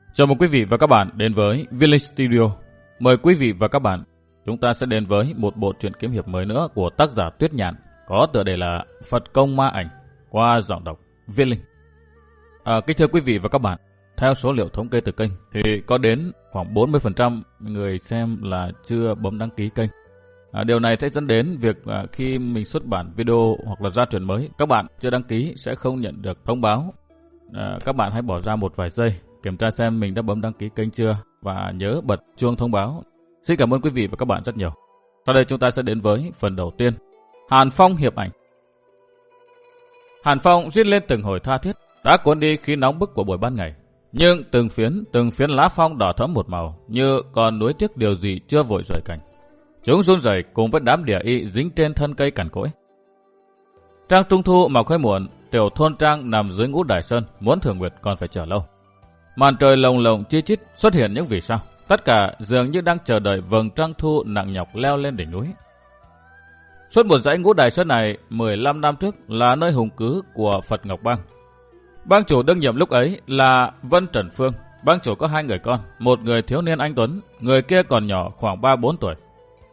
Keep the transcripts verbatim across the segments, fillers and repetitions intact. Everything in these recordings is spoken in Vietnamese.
Chào mừng quý vị và các bạn đến với Village Studio. Mời quý vị và các bạn, chúng ta sẽ đến với một bộ truyện kiếm hiệp mới nữa của tác giả Tuyết Nhạn, có tựa đề là Phật Công Ma Ảnh, qua giọng đọc Viết Linh. À, kính thưa quý vị và các bạn, theo số liệu thống kê từ kênh thì có đến khoảng bốn mươi phần trăm người xem là chưa bấm đăng ký kênh. À, điều này sẽ dẫn đến việc à, khi mình xuất bản video hoặc là ra truyện mới, các bạn chưa đăng ký sẽ không nhận được thông báo. À, các bạn hãy bỏ ra một vài giây kiểm tra xem mình đã bấm đăng ký kênh chưa và nhớ bật chuông thông báo. Xin cảm ơn quý vị và các bạn rất nhiều. Sau đây chúng ta sẽ đến với phần đầu tiên, Hàn Phong hiệp ảnh. Hàn Phong rít lên từng hồi tha thiết, đã cuốn đi khí nóng bức của buổi ban ngày. Nhưng từng phiến, từng phiến lá phong đỏ thẫm một màu, như còn nuối tiếc điều gì chưa vội rời cành. Chúng run rẩy cùng với đám đỉa y dính trên thân cây cằn cỗi. Trăng trung thu mọc hơi muộn, tiểu thôn trang nằm dưới ngũ Đài Sơn, muốn thưởng nguyệt còn phải chờ lâu. Màn trời lồng lộng chi chít xuất hiện những vì sao, tất cả dường như đang chờ đợi vầng trăng thu nặng nhọc leo lên đỉnh núi. Suốt một dãy ngũ Đài Sơn này, mười lăm năm trước là nơi hùng cứ của Phật Ngọc Bang. Bang chủ đương nhiệm lúc ấy là Vân Trần Phương. Bang chủ có hai người con, một người thiếu niên anh tuấn, người kia còn nhỏ khoảng ba bốn tuổi.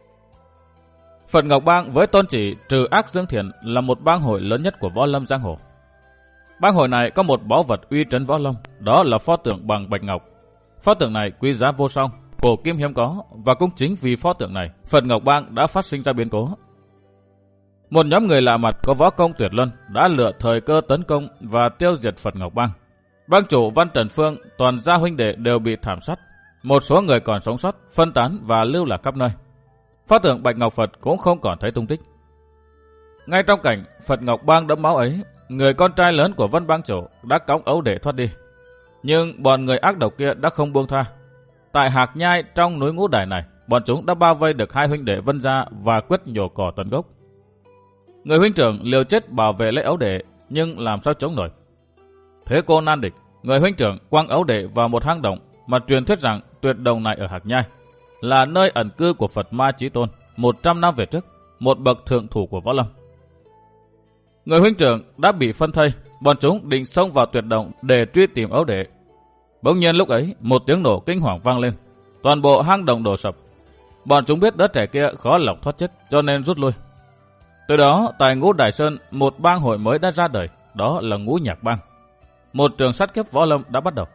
Phật Ngọc Bang với tôn chỉ trừ ác dương thiện là một bang hội lớn nhất của võ lâm giang hồ. Bang hội này có một báu vật uy trấn võ lâm, đó là pho tượng bằng bạch ngọc. Pho tượng này quý giá vô song, cổ kim hiếm có, và cũng chính vì pho tượng này, Phật Ngọc Bang đã phát sinh ra biến cố. Một nhóm người lạ mặt có võ công tuyệt luân đã lựa thời cơ tấn công và tiêu diệt Phật Ngọc Bang. Bang chủ Văn Trần Phương, toàn gia huynh đệ đều bị thảm sát. Một số người còn sống sót, phân tán và lưu lạc khắp nơi. Pho tượng Bạch Ngọc Phật cũng không còn thấy tung tích. Ngay trong cảnh Phật Ngọc Bang đẫm máu ấy, người con trai lớn của Vân Bang chủ đã cõng ấu để thoát đi. Nhưng bọn người ác độc kia đã không buông tha. Tại Hạc Nhai trong núi Ngũ Đài này, bọn chúng đã bao vây được hai huynh đệ Vân gia và quyết nhổ cỏ tận gốc. Người huynh trưởng liều chết bảo vệ lấy ấu đệ, nhưng làm sao chống nổi. Thế cô nan địch, người huynh trưởng quăng ấu đệ vào một hang động mà truyền thuyết rằng tuyệt đồng này ở Hạc Nhai là nơi ẩn cư của Phật Ma Chí Tôn một trăm năm về trước, một bậc thượng thủ của võ lâm. Người huynh trưởng đã bị phân thây, bọn chúng định xông vào tuyệt động để truy tìm ấu đệ. Bỗng nhiên lúc ấy, một tiếng nổ kinh hoàng vang lên, toàn bộ hang động đổ sập. Bọn chúng biết đứa trẻ kia khó lòng thoát chết, cho nên rút lui. Từ đó, tại Ngũ Đài Sơn, một bang hội mới đã ra đời, đó là Ngũ Nhạc Bang. Một trường sát kiếp võ lâm đã bắt đầu.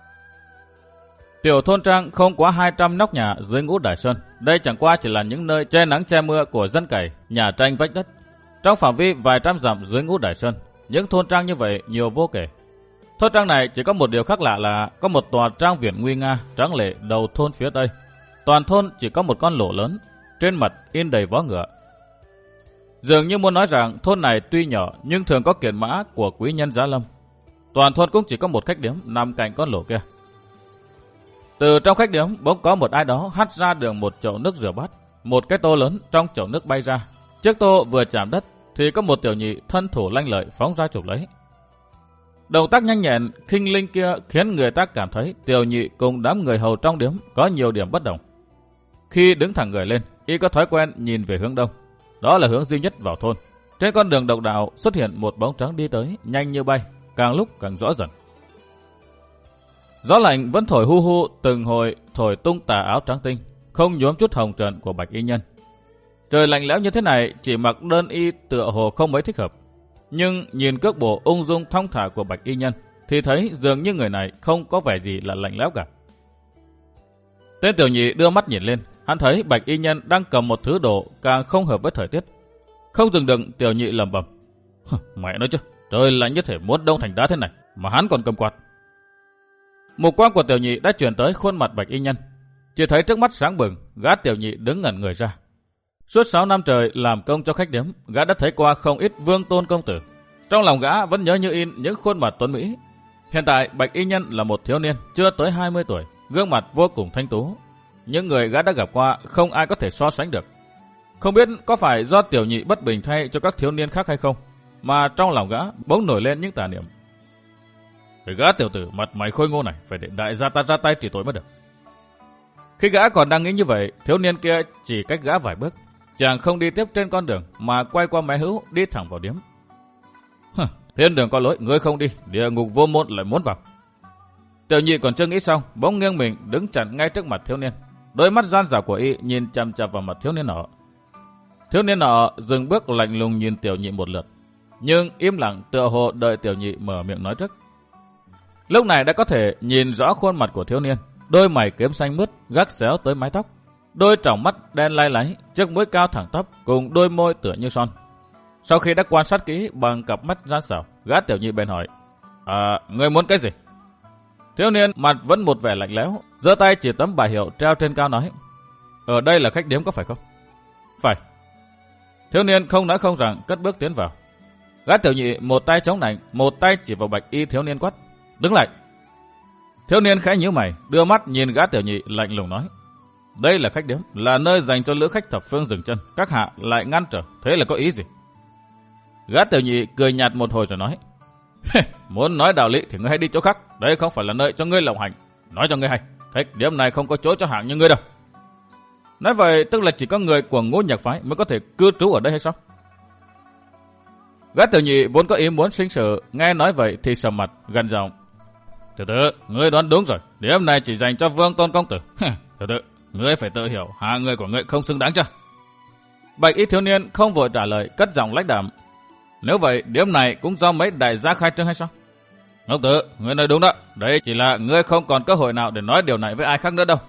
Tiểu thôn trang không quá hai trăm nóc nhà dưới Ngũ Đài Sơn. Đây chẳng qua chỉ là những nơi che nắng che mưa của dân cày, nhà tranh vách đất. Trong phạm vi vài trăm dặm dưới Ngũ Đài Sơn, những thôn trang như vậy nhiều vô kể. Thôn trang này chỉ có một điều khác lạ là có một tòa trang viện nguy nga, tráng lệ đầu thôn phía tây. Toàn thôn chỉ có một con lỗ lớn, trên mặt in đầy vó ngựa. Dường như muốn nói rằng thôn này tuy nhỏ nhưng thường có kiển mã của quý nhân giá lâm. Toàn thôn cũng chỉ có một khách điếm nằm cạnh con lỗ kia. Từ trong khách điếm bỗng có một ai đó hắt ra đường một chậu nước rửa bát. Một cái tô lớn trong chậu nước bay ra. Chiếc tô vừa chạm đất thì có một tiểu nhị thân thủ lanh lợi phóng ra chụp lấy. Động tác nhanh nhẹn, khinh linh kia khiến người ta cảm thấy tiểu nhị cùng đám người hầu trong điếm có nhiều điểm bất đồng. Khi đứng thẳng người lên, y có thói quen nhìn về hướng đông. Đó là hướng duy nhất vào thôn. Trên con đường độc đạo xuất hiện một bóng trắng đi tới, nhanh như bay, càng lúc càng rõ dần. Gió lạnh vẫn thổi hu hu từng hồi thổi tung tà áo trắng tinh, không nhuốm chút hồng trần của bạch y nhân. Trời lạnh lẽo như thế này chỉ mặc đơn y tựa hồ không mấy thích hợp. Nhưng nhìn cước bộ ung dung thong thả của bạch y nhân thì thấy dường như người này không có vẻ gì là lạnh lẽo cả. Tên tiểu nhị đưa mắt nhìn lên, hắn thấy bạch y nhân đang cầm một thứ đồ càng không hợp với thời tiết. Không dừng đựng, tiểu nhị lẩm bẩm: mẹ nói chứ, trời lạnh như thể muốn đông thành đá thế này mà hắn còn cầm quạt. Mục quang của tiểu nhị đã chuyển tới khuôn mặt bạch y nhân, chỉ thấy trước mắt sáng bừng, gã tiểu nhị đứng ngẩn người ra. Suốt sáu năm trời làm công cho khách điếm, gã đã thấy qua không ít vương tôn công tử. Trong lòng gã vẫn nhớ như in những khuôn mặt tuấn mỹ. Hiện tại bạch y nhân là một thiếu niên chưa tới hai mươi tuổi, gương mặt vô cùng thanh tú. Những người gã đã gặp qua không ai có thể so sánh được. Không biết có phải do tiểu nhị bất bình thay cho các thiếu niên khác hay không, mà trong lòng gã bỗng nổi lên những tà niệm. Cái gã tiểu tử mặt mày khôi ngô này phải để đại gia ta ra tay trị tội mới được. Khi gã còn đang nghĩ như vậy, thiếu niên kia chỉ cách gã vài bước. Chàng không đi tiếp trên con đường mà quay qua mé hữu đi thẳng vào điếm. Thiên đường có lối, ngươi không đi, địa ngục vô môn lại muốn vào. Tiểu nhị còn chưa nghĩ xong, bỗng nghiêng mình đứng chặn ngay trước mặt thiếu niên. Đôi mắt gian dảo của y nhìn chằm chằm vào mặt thiếu niên nọ. Thiếu niên nọ dừng bước lạnh lùng nhìn tiểu nhị một lượt, nhưng im lặng tựa hồ đợi tiểu nhị mở miệng nói trước. Lúc này đã có thể nhìn rõ khuôn mặt của thiếu niên, đôi mày kiếm xanh mướt gác xéo tới mái tóc, đôi tròng mắt đen lai láy, chiếc mũi cao thẳng tắp cùng đôi môi tựa như son. Sau khi đã quan sát kỹ bằng cặp mắt gian xảo, gã tiểu nhị bèn hỏi: "À, ngươi muốn cái gì?" Thiếu niên mặt vẫn một vẻ lạnh lẽo, giơ tay chỉ tấm bài hiệu treo trên cao nói: "Ở đây là khách điếm có phải không?" "Phải." Thiếu niên không nói không rằng cất bước tiến vào. Gã tiểu nhị một tay chống nạnh, một tay chỉ vào bạch y thiếu niên quát: "Đứng lại!" Thiếu niên khẽ nhíu mày, đưa mắt nhìn gã tiểu nhị lạnh lùng nói: "Đây là khách điếm, là nơi dành cho lữ khách thập phương dừng chân, các hạ lại ngăn trở, thế là có ý gì?" Gã tiểu nhị cười nhạt một hồi rồi nói: "Muốn nói đạo lý thì ngươi hãy đi chỗ khác, đây không phải là nơi cho ngươi lộng hành. Nói cho ngươi hay, khách điếm này không có chỗ cho hạng như ngươi đâu." Nói vậy tức là chỉ có người của Ngũ Nhạc phái mới có thể cư trú ở đây hay sao? Gã tiểu nhị vốn có ý muốn sinh sự, nghe nói vậy thì sầm mặt, gằn giọng: "Từ từ, ngươi đoán đúng rồi, điếm này chỉ dành cho Vương Tôn công tử. Từ từ, ngươi phải tự hiểu, hạ người của ngươi không xứng đáng chưa?" Bạch y thiếu niên không vội trả lời, cất giọng lãnh đạm: "Nếu vậy, điếm này cũng do mấy đại gia khai trương hay sao?" "Ngốc tử, ngươi nói đúng đó, đây chỉ là ngươi không còn cơ hội nào để nói điều này với ai khác nữa đâu."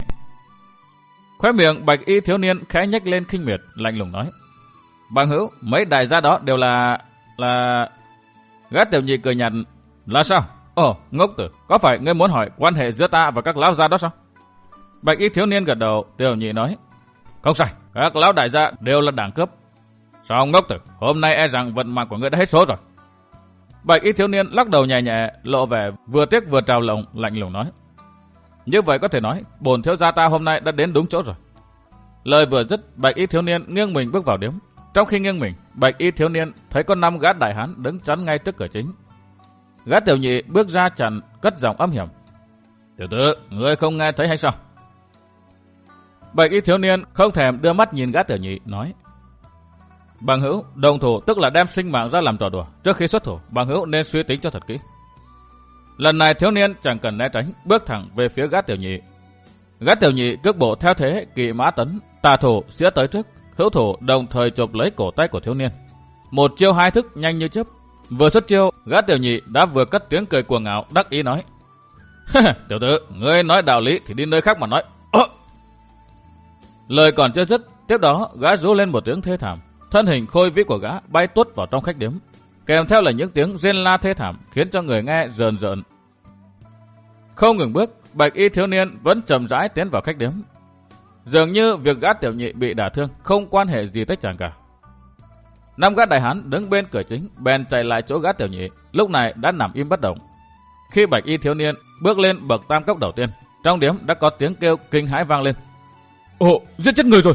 Khóe miệng bạch y thiếu niên khẽ nhếch lên khinh miệt, lạnh lùng nói: "Bằng hữu, mấy đại gia đó đều là... là... Gã tiểu nhị cười nhạt: "Là sao? Ồ, ngốc tử, có phải ngươi muốn hỏi quan hệ giữa ta và các lão gia đó sao?" Bạch y thiếu niên gật đầu, tiểu nhị nói: "Không sai, các lão đại gia đều là đảng cướp. Sao ngốc tử, hôm nay e rằng vận mạng của ngươi đã hết số rồi." Bạch y thiếu niên lắc đầu nhẹ nhẹ, lộ vẻ vừa tiếc vừa trào lòng, lạnh lùng nói: "Như vậy có thể nói, bổn thiếu gia ta hôm nay đã đến đúng chỗ rồi." Lời vừa dứt, bạch y thiếu niên nghiêng mình bước vào điếm. Trong khi nghiêng mình, bạch y thiếu niên thấy có năm gã đại hán đứng chắn ngay trước cửa chính. Gã tiểu nhị bước ra chặn, cất giọng âm hiểm: "Tiểu tử, ngươi không nghe thấy hay sao?" Bạch y thiếu niên không thèm đưa mắt nhìn gã tiểu nhị, nói: "Bằng hữu, đồng thủ tức là đem sinh mạng ra làm trò đùa. Trước khi xuất thủ, bằng hữu nên suy tính cho thật kỹ." Lần này thiếu niên chẳng cần né tránh, bước thẳng về phía gã tiểu nhị. Gã tiểu nhị cước bộ theo thế kỵ mã tấn, tà thủ xía tới trước, hữu thủ đồng thời chộp lấy cổ tay của thiếu niên. Một chiêu hai thức nhanh như chớp. Vừa xuất chiêu, gã tiểu nhị đã vừa cất tiếng cười cuồng ngạo đắc ý nói: "Tiểu tử, ngươi nói đạo lý thì đi nơi khác mà nói." Ơ! Lời còn chưa dứt, tiếp đó gã rú lên một tiếng thê thảm, thân hình khôi vĩ của gã bay tuốt vào trong khách điếm, kèm theo là những tiếng rên la thê thảm khiến cho người nghe rờn rợn. Không ngừng bước, bạch y thiếu niên vẫn chậm rãi tiến vào khách điếm. Dường như việc gã tiểu nhị bị đả thương không quan hệ gì tới chàng cả. Năm gã đại hán đứng bên cửa chính bèn chạy lại chỗ gã tiểu nhị, lúc này đã nằm im bất động. Khi bạch y thiếu niên bước lên bậc tam cấp đầu tiên, trong điếm đã có tiếng kêu kinh hãi vang lên: "Ồ, giết chết người rồi!"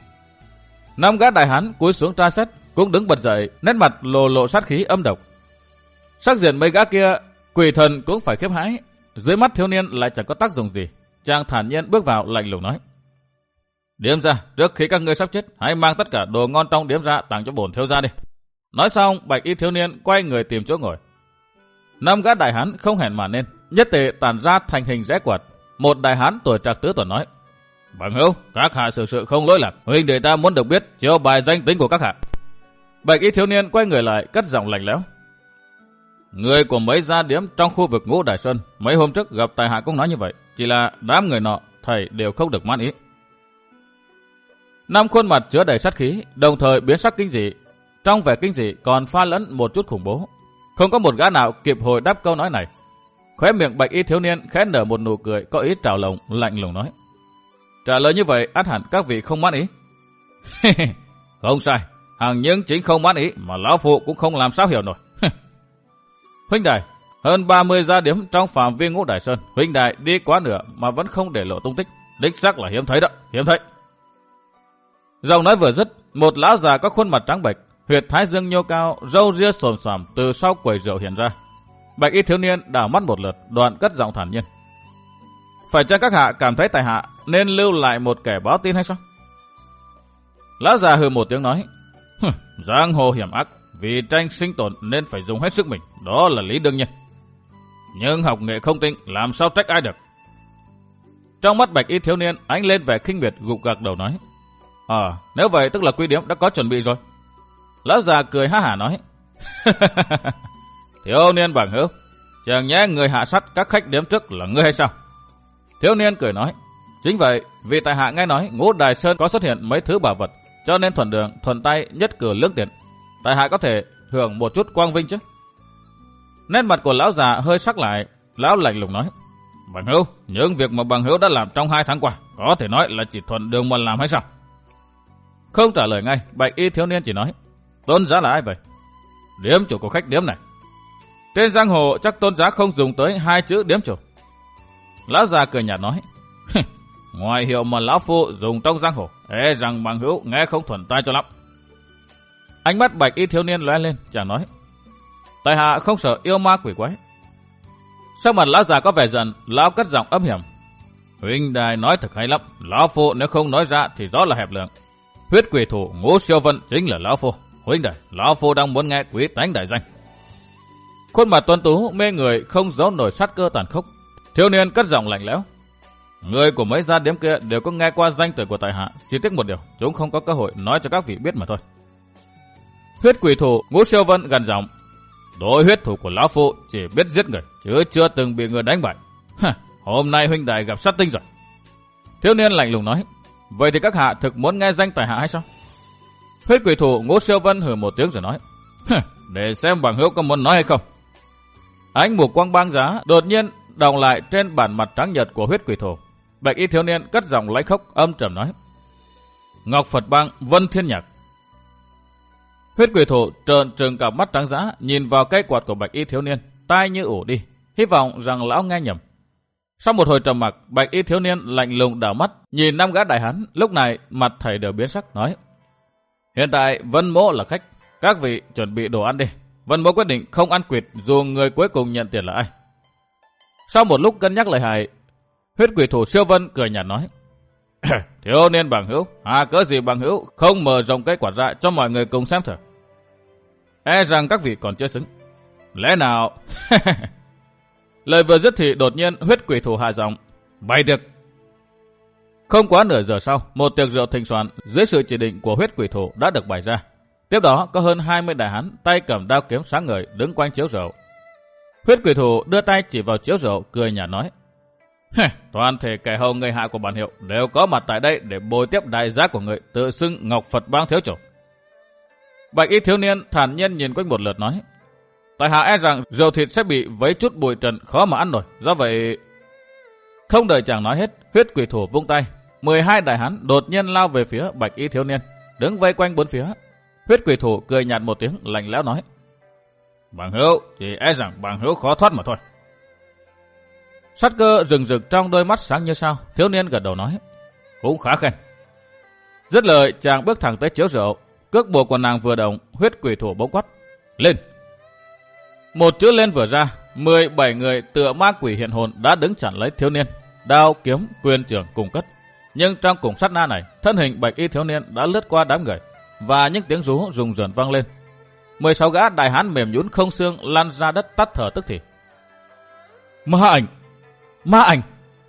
Năm gã đại hán cúi xuống tra xét, cũng đứng bật dậy, nét mặt lồ lộ sát khí âm độc. Sắc diện mấy gã kia, quỷ thần cũng phải khiếp hãi. Dưới mắt thiếu niên lại chẳng có tác dụng gì. Chàng thản nhiên bước vào, lạnh lùng nói: "Điếm ra, trước khi các ngươi sắp chết, hãy mang tất cả đồ ngon trong điếm ra tặng cho bổn thiếu gia đi." Nói xong, bạch y thiếu niên quay người tìm chỗ ngồi. Năm gã đại hán không hẹn mà nên, nhất tề tản ra thành hình rẽ quạt. Một đại hán tuổi trạc tứ tuần nói: "Bằng hữu, các hạ xử sự không lỗi lạc, huynh đệ ta muốn được biết chiếu bài danh tính của các hạ." Bạch y thiếu niên quay người lại, cất giọng lạnh lẽo: "Người của mấy gia điếm trong khu vực Ngũ Đại Sơn mấy hôm trước gặp tại hạ cũng nói như vậy, chỉ là đám người nọ thầy đều không được mãn ý." Năm khuôn mặt chứa đầy sát khí, đồng thời biến sắc kinh dị. Trong vẻ kinh dị còn pha lẫn một chút khủng bố. Không có một gã nào kịp hồi đáp câu nói này. Khóe miệng bạch y thiếu niên khẽ nở một nụ cười có ý trào lồng, lạnh lùng nói: "Trả lời như vậy ắt hẳn các vị không mãn ý." "Không sai, hàng những chính không mãn ý mà lão phụ cũng không làm sao hiểu nổi." "Huynh đài, hơn ba mươi gia điếm trong phạm vi Ngũ Đại Sơn, huynh đài đi quá nửa mà vẫn không để lộ tung tích, đích xác là hiếm thấy đó, hiếm thấy." Giọng nói vừa dứt, một lão già có khuôn mặt trắng bệch, huyệt thái dương nhô cao, râu ria xồm xoàm từ sau quầy rượu hiện ra. Bạch y thiếu niên đảo mắt một lượt, đoạn cất giọng thản nhiên: "Phải chăng các hạ cảm thấy tại hạ nên lưu lại một kẻ báo tin hay sao?" Lão già hừ một tiếng nói: "Giang hồ hiểm ác, vì tranh sinh tồn nên phải dùng hết sức mình, đó là lý đương nhiên. nhưng học nghệ không tinh, làm sao trách ai được. Trong mắt bạch y thiếu niên ánh lên vẻ khinh miệt, gục gặc đầu nói: Ờ, à, nếu vậy tức là Quý Điếm đã có chuẩn bị rồi. Lão già cười ha hả nói: Thiếu niên bằng hữu, chẳng nhẽ người hạ sát các khách điếm trước là ngươi hay sao? Thiếu niên cười nói: Chính vậy, vì tại hạ nghe nói Ngũ Đài Sơn có xuất hiện mấy thứ bảo vật, cho nên thuận đường thuận tay nhất cử lưỡng tiện. Tại hạ có thể hưởng một chút quang vinh chứ? Nét mặt của lão già hơi sắc lại, lão lạnh lùng nói: Bằng hữu, những việc mà bằng hữu đã làm trong hai tháng qua, có thể nói là chỉ thuận đường mà làm hay sao? Không trả lời ngay, bạch y thiếu niên chỉ nói: Tôn giá là ai vậy? Điếm chủ của khách điếm này. Trên giang hồ chắc tôn giá không dùng tới hai chữ điếm chủ. Lão già cười nhạt nói: Ngoài hiệu mà lão phu dùng trong giang hồ, e rằng bằng hữu nghe không thuận tai cho lắm. Ánh mắt bạch y thiếu niên lóe lên, chàng nói: Tại hạ không sợ yêu ma quỷ quái. Sau mặt lão già có vẻ giận, lão cất giọng âm hiểm: Huynh đài nói thật hay lắm, lão phu nếu không nói ra thì rõ là hẹp lượng. Huyết quỷ thủ Ngũ Siêu Vân chính là lão phu. Huynh đài, lão phu đang muốn nghe quý tánh đại danh. Khuôn mặt tuấn tú mê người không giấu nổi sát cơ tàn khốc. Thiếu niên cất giọng lạnh lẽo: Người của mấy gia điếm kia đều có nghe qua danh từ của tại hạ, chỉ tiếc một điều, chúng không có cơ hội nói cho các vị biết mà thôi. Huyết quỷ thủ Ngũ Siêu Vân gằn giọng: Đối huyết thủ của lão phu chỉ biết giết người, chứ chưa từng bị người đánh bại. Hả, hôm nay huynh đài gặp sát tinh rồi. Thiếu niên lạnh lùng nói: Vậy thì các hạ thực muốn nghe danh tại hạ hay sao? Huyết quỷ thủ Ngũ Siêu Vân hừ một tiếng rồi nói: Để xem bằng hữu có muốn nói hay không. Ánh mục quang băng giá đột nhiên đọng lại trên bản mặt trắng nhợt của huyết quỷ thủ. Bạch y thiếu niên cất giọng lãnh khốc âm trầm nói: Ngọc Phật Bang Vân Thiên Nhạc. Huyết quỷ thủ trợn trừng cặp mắt trắng dã nhìn vào cây quạt của bạch y thiếu niên, tai như ủ đi, hy vọng rằng lão nghe nhầm. Sau một hồi trầm mặc, bạch y thiếu niên lạnh lùng đảo mắt nhìn năm gã đại hán, lúc này mặt thầy đều biến sắc nói: Hiện tại Vân Mỗ là khách, các vị chuẩn bị đồ ăn đi. Vân Mỗ quyết định không ăn quỵt dù người cuối cùng nhận tiền là ai. Sau một lúc cân nhắc lời hại, huyết quỷ thủ Siêu Vân cười nhạt nói: Thiếu niên bằng hữu, à cớ gì bằng hữu không mở rộng cây quạt ra cho mọi người cùng xem thử. E rằng các vị còn chưa xứng. Lẽ nào? Lời vừa dứt thì đột nhiên huyết quỷ thủ hạ giọng: Bày tiệc. Không quá nửa giờ sau, một tiệc rượu thịnh soạn dưới sự chỉ định của huyết quỷ thủ đã được bày ra. Tiếp đó có hơn hai mươi đại hán tay cầm đao kiếm sáng ngời đứng quanh chiếu rượu. Huyết quỷ thủ đưa tay chỉ vào chiếu rượu cười nhạt nói: Toàn thể kẻ hầu người hạ của bản hiệu đều có mặt tại đây để bồi tiếp đại giá của người tự xưng Ngọc Phật Bang thiếu chủ. Bạch y thiếu niên thản nhiên nhìn quanh một lượt nói: Tại hạ e rằng rượu thịt sẽ bị vấy chút bụi trần khó mà ăn nổi, do vậy... Không đợi chàng nói hết, huyết quỷ thủ vung tay, mười hai đại hán đột nhiên lao về phía bạch y thiếu niên, đứng vây quanh bốn phía. Huyết quỷ thủ cười nhạt một tiếng lạnh lẽo nói: Bằng hữu, chỉ e rằng bằng hữu khó thoát mà thôi. Sát cơ rừng rực trong đôi mắt sáng như sao, thiếu niên gật đầu nói: Cũng khá khen. Dứt lời chàng bước thẳng tới chiếu rượu, cước bộ của nàng vừa động, huyết quỷ thủ bỗng quát: Lên! Một chữ lên vừa ra, mười bảy người tựa ma quỷ hiện hồn đã đứng chặn lấy thiếu niên, đao kiếm quyền trường cùng cất. Nhưng trong cùng sát na này, thân hình bạch y thiếu niên đã lướt qua đám người và những tiếng rú rùng rợn vang lên. mười sáu gã đại hán mềm nhũn không xương lăn ra đất tắt thở tức thì. Ma ảnh! Ma ảnh!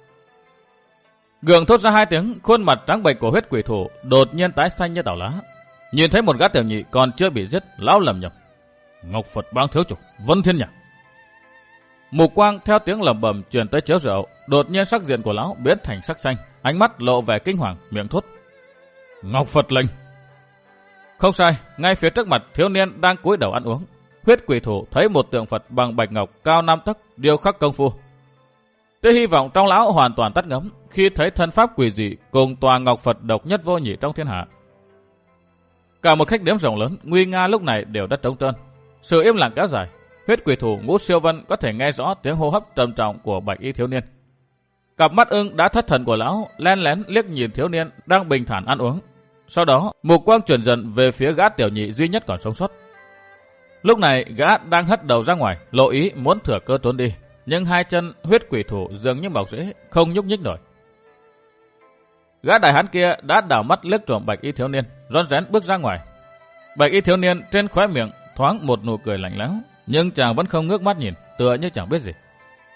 Gượng thốt ra hai tiếng, khuôn mặt trắng bệch của huyết quỷ thủ đột nhiên tái xanh như tảo lá. Nhìn thấy một gã tiểu nhị còn chưa bị giết, lão lầm nhầm: Ngọc Phật Bang thiếu chủ Vân Thiên Nhạc. Mục quang theo tiếng lẩm bẩm truyền tới chiếu rượu, đột nhiên sắc diện của lão biến thành sắc xanh, ánh mắt lộ vẻ kinh hoàng, miệng thốt: Ngọc Phật lệnh. Không sai, ngay phía trước mặt thiếu niên đang cúi đầu ăn uống, huyết quỷ thủ thấy một tượng Phật bằng bạch ngọc cao năm tấc điêu khắc công phu. Tôi hy vọng trong lão hoàn toàn tắt ngấm khi thấy thân pháp quỷ dị cùng tòa ngọc Phật độc nhất vô nhị trong thiên hạ. Cả một khách điếm rộng lớn nguy nga lúc này đều đất trống trơn. Sự im lặng kéo dài, huyết quỷ thủ Ngũ Siêu Vân có thể nghe rõ tiếng hô hấp trầm trọng của bạch y thiếu niên. Cặp mắt ưng đã thất thần của lão len lén liếc nhìn thiếu niên đang bình thản ăn uống. Sau đó mục quang chuyển dần về phía gã tiểu nhị duy nhất còn sống sót. Lúc này gã đang hất đầu ra ngoài, lộ ý muốn thừa cơ trốn đi, nhưng hai chân huyết quỷ thủ dường như mọc rễ, không nhúc nhích nổi. Gã đại hán kia đã đảo mắt liếc trộm bạch y thiếu niên, rón rén bước ra ngoài. Bạch y thiếu niên trên khóe miệng thoáng một nụ cười lạnh lẽo, nhưng chàng vẫn không ngước mắt nhìn, tựa như chẳng biết gì.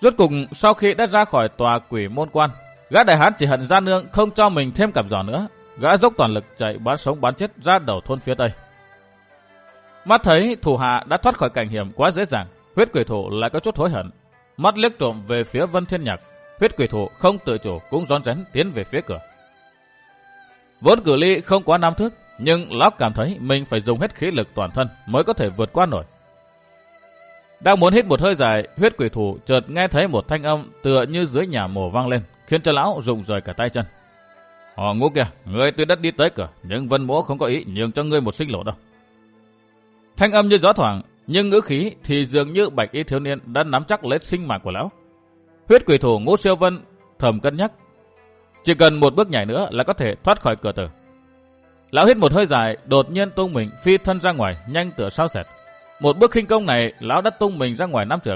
Rốt cục sau khi đã ra khỏi tòa quỷ môn quan, gã đại hán chỉ hận Gia Nương không cho mình thêm cặp giò nữa. Gã dốc toàn lực chạy bán sống bán chết ra đầu thôn phía tây. Mắt thấy thủ hạ đã thoát khỏi cảnh hiểm quá dễ dàng, huyết quỷ thủ lại có chút hối hận. Mắt liếc trộm về phía Vân Thiên Nhạc, huyết quỷ thủ không tự chủ cũng rón rén tiến về phía cửa. Vốn cự ly không quá năm thước, nhưng lão cảm thấy mình phải dùng hết khí lực toàn thân mới có thể vượt qua nổi. Đang muốn hít một hơi dài, huyết quỷ thủ chợt nghe thấy một thanh âm tựa như dưới nhà mồ vang lên, khiến cho lão rụng rời cả tay chân. Họ Ngũ kìa, ngươi tuy đã đi tới cửa, nhưng Vân Mỗ không có ý nhường cho ngươi một sinh lộ đâu. Thanh âm như gió thoảng, nhưng ngữ khí thì dường như bạch y thiếu niên đã nắm chắc lấy sinh mạng của lão. Huyết quỷ thủ Ngũ Siêu Vân thầm cân nhắc, chỉ cần một bước nhảy nữa là có thể thoát khỏi cửa tử. Lão hít một hơi dài, đột nhiên tung mình phi thân ra ngoài, nhanh tựa sao xẹt. Một bước khinh công này, lão đã tung mình ra ngoài năm trượng.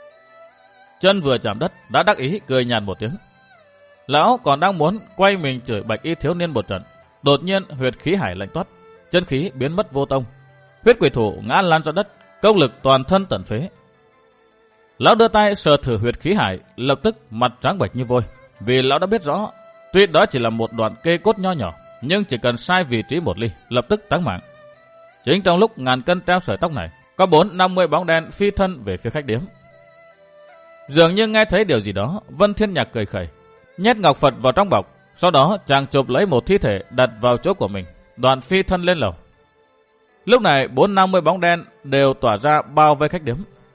Chân vừa chạm đất, đã đắc ý cười nhạt một tiếng. Lão còn đang muốn quay mình chửi bạch y thiếu niên một trận, đột nhiên huyệt khí hải lạnh toát, chân khí biến mất vô tông. Huyết quỷ thủ ngã lăn ra đất, công lực toàn thân tận phế. Lão đưa tay sờ thử huyệt khí hải, lập tức mặt trắng bệch như vôi, vì lão đã biết rõ, tuy đó chỉ là một đoạn cây cốt nho nhỏ, nhưng chỉ cần sai vị trí một ly, lập tức táng mạng. Chính trong lúc ngàn cân treo sợi tóc này, có bốn năm mươi bóng đen phi thân về phía khách điếm. Dường như nghe thấy điều gì đó, Vân Thiên Nhạc cười khẩy, nhét ngọc Phật vào trong bọc, sau đó chàng chụp lấy một thi thể đặt vào chỗ của mình, đoạn phi thân lên lầu. Lúc này bốn năm mươi bóng đen đều tỏa ra bao vây khách điếm.